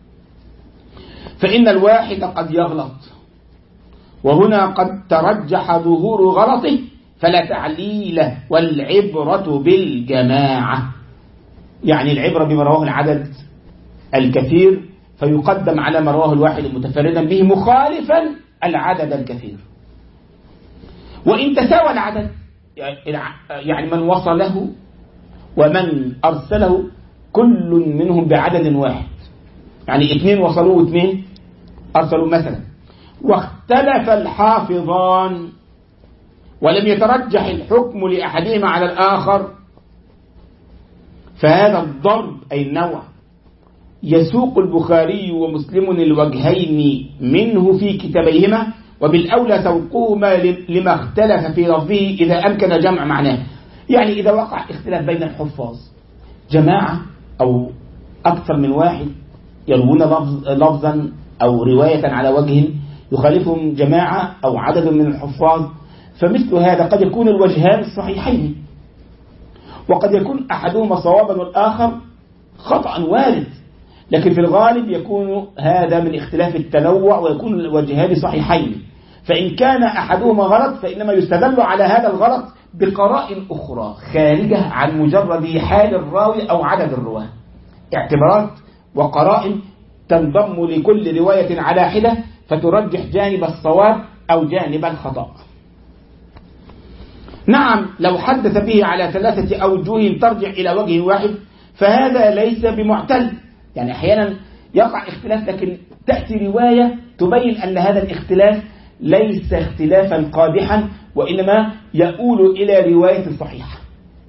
فإن الواحد قد يغلط، وهنا قد ترجح ظهور غلطه فلا تعليل، والعبرة بالجماعة. يعني العبرة بما رواه العدد الكثير فيقدم على ما رواه الواحد متفردا به مخالفا العدد الكثير. وإن تساوى العدد، يعني من وصله ومن أرسله كل منهم بعدد واحد، يعني 2 وصلوا و2 أرسلوا مثلا، واختلف الحافظان ولم يترجح الحكم لأحدهما على الآخر، فهذا الضرب أي النوع يسوق البخاري ومسلم الوجهين منه في كتابيهما، وبالأولى سوقهما لما اختلف في لفظه إذا أمكن جمع معناه. يعني إذا وقع اختلاف بين الحفاظ، جماعة أو أكثر من واحد يروون لفظا أو رواية على وجه يخالفهم جماعة أو عدد من الحفاظ، فمثل هذا قد يكون الوجهان الصحيحين، وقد يكون أحدهما صوابا والآخر خطأ وارد، لكن في الغالب يكون هذا من اختلاف التنوع ويكون الوجهان صحيحين. فإن كان أحدهما غلط فإنما يستدل على هذا الغلط بقرائن أخرى خارجة عن مجرد حال الراوي أو عدد الرواة، اعتبارات وقرائن تنضم لكل رواية على حدة فترجح جانب الصواب أو جانب الخطأ. نعم، لو حدث به على 3 أوجه ترجع إلى وجه واحد فهذا ليس بمعتل. يعني أحيانا يقع اختلاف لكن تأتي رواية تبين أن هذا الاختلاف ليس اختلافا قادحا وإنما يؤول إلى رواية صحيحة.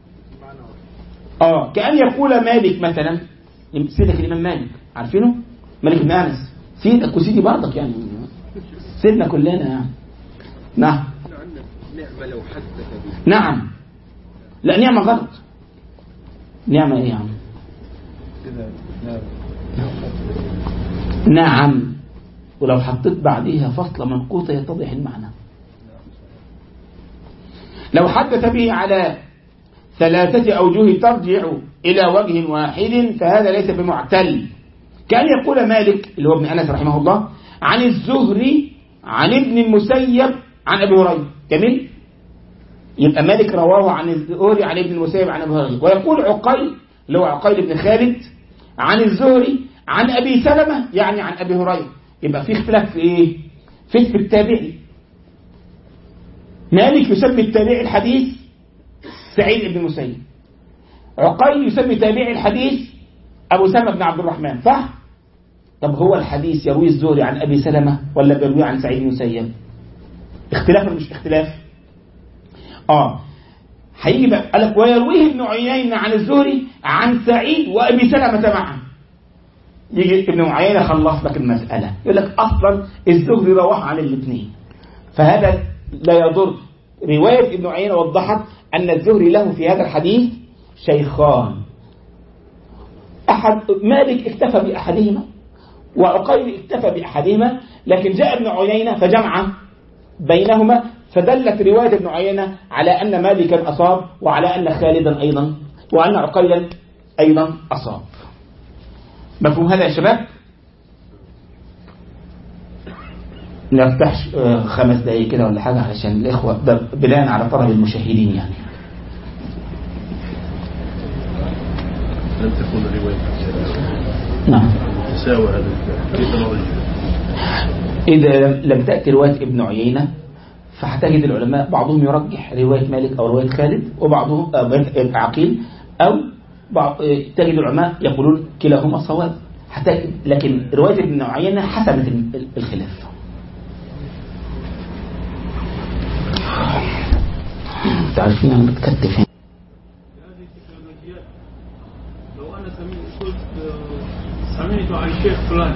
كأن يقول مالك مثلا، سيدك الإمام مالك عارفينه؟ مالك بن أنس، سيدك وسيدي برضك، يعني سيدنا كلنا يعني. نعم نعمة لو حدث به. نعم، لا نعمة غلط. نعمة ايه يعني؟ نعم، ولو حطيت بعديها فصلة منقوطة يتضح المعنى. لو حدث به على 3 أوجه ترجع إلى وجه واحد فهذا ليس بمعتل. كأن يقول مالك اللي هو ابن أنس رحمه الله عن الزهري عن ابن المسيب عن أبي هريرة. جميل، يبقى مالك رواه عن الزهري عن ابن المسيب عن أبي هريرة. ويقول عقيل اللي هو عقيل بن خالد عن الزهري عن أبي سلمة يعني عن أبي هريرة. يبقى في اختلاف في إيه؟ في التابعي. مالك يسمي التابعي الحديث سعيد بن المسيب، عقيل يسمي تابعي الحديث أبو سلمة بن عبد الرحمن، صح؟ طب هو الحديث يروي الزهري عن أبي سلمة ولا بيروي عن سعيد بن المسيب؟ اختلاف ولا مش اختلاف؟ هيجي بقى قال لك ويرويه ابن عيينة عن الزهري عن سعيد وأبي سلمة معا. يجي ابن عيينة خلص لك المسألة، يقول لك أصلا الزهري رواه عن الاثنين، فهذا لا يضر. رواية ابن عيينة وضحت أن الزهري له في هذا الحديث شيخان، مالك اكتفى بأحدهما وعقيل اكتفى بأحدهما، لكن جاء ابن عيينة فجمع بينهما، فدلت رواية ابن عيينة على أن مالكا أصاب وعلى أن خالدا أيضا وأن عقيلا أيضا أصاب. مفهوم هذا يا شباب؟ نفتح 5 دقايق كده ولا حاجة علشان الإخوة بناء على طلب المشاهدين يعني. لم تكن الرواية نعم تساوى هذا كيف نرجع؟ إذا لم تأتي رواية ابن عيينة فهتجد العلماء بعضهم يرجح رواية مالك أو رواية خالد، وبعضهم عقيل، أو تجد العلماء يقولون كلاهما صواب، لكن رواية ابن عيينة حسمت الخلاف. تعرفين أنا بتكتف هنا. هذه التكنولوجيات لو أنا سمعت عن شيخ فلان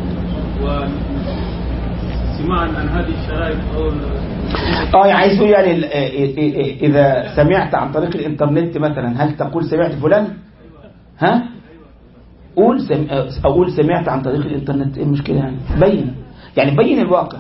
وسماعا عن هذه الشرائط أو عايز يعني إذا سمعت عن طريق الإنترنت مثلا هل تقول سمعت فلان؟ ها؟ أقول سمعت عن طريق الإنترنت، إيه المشكلة يعني بين الواقع.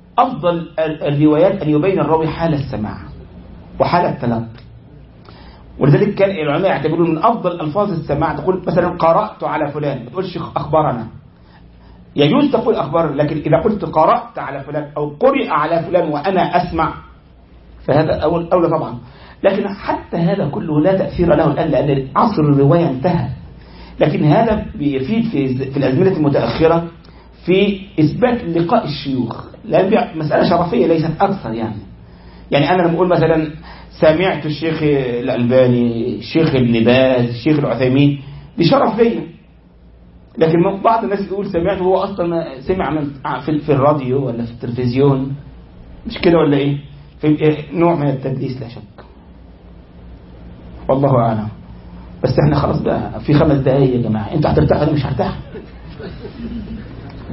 أفضل الروايات أن يبين الراوي حال السماع وحال التلقي، ولذلك كان العلماء يعتبرون من أفضل ألفاظ السماع تقول مثلا قرأت على فلان، ما تقولش أخبرنا. يجوز تقول أخبرنا، لكن إذا قلت قرأت على فلان أو قرئ على فلان وأنا أسمع فهذا أولى طبعا. لكن حتى هذا كله لا تأثير له الآن لأن عصر الرواية انتهى. لكن هذا بيفيد في الأزمنة المتأخرة في إثبات لقاء الشيوخ، لأن مسألة شرفية ليست أكثر. يعني أنا لما أقول مثلا سمعت الشيخ الألباني، الشيخ ابن باز، الشيخ العثيمين، دي شرف ليا. لكن بعض الناس يقول سمعت وهو أصلا سمع في الراديو ولا في التلفزيون، مش كده ولا إيه؟ في نوع من التدليس لا شك، والله أعلم. بس احنا خلاص بقى في 5 دقايق يا جماعة، انتوا هترتاحوا انا مش هرتاح.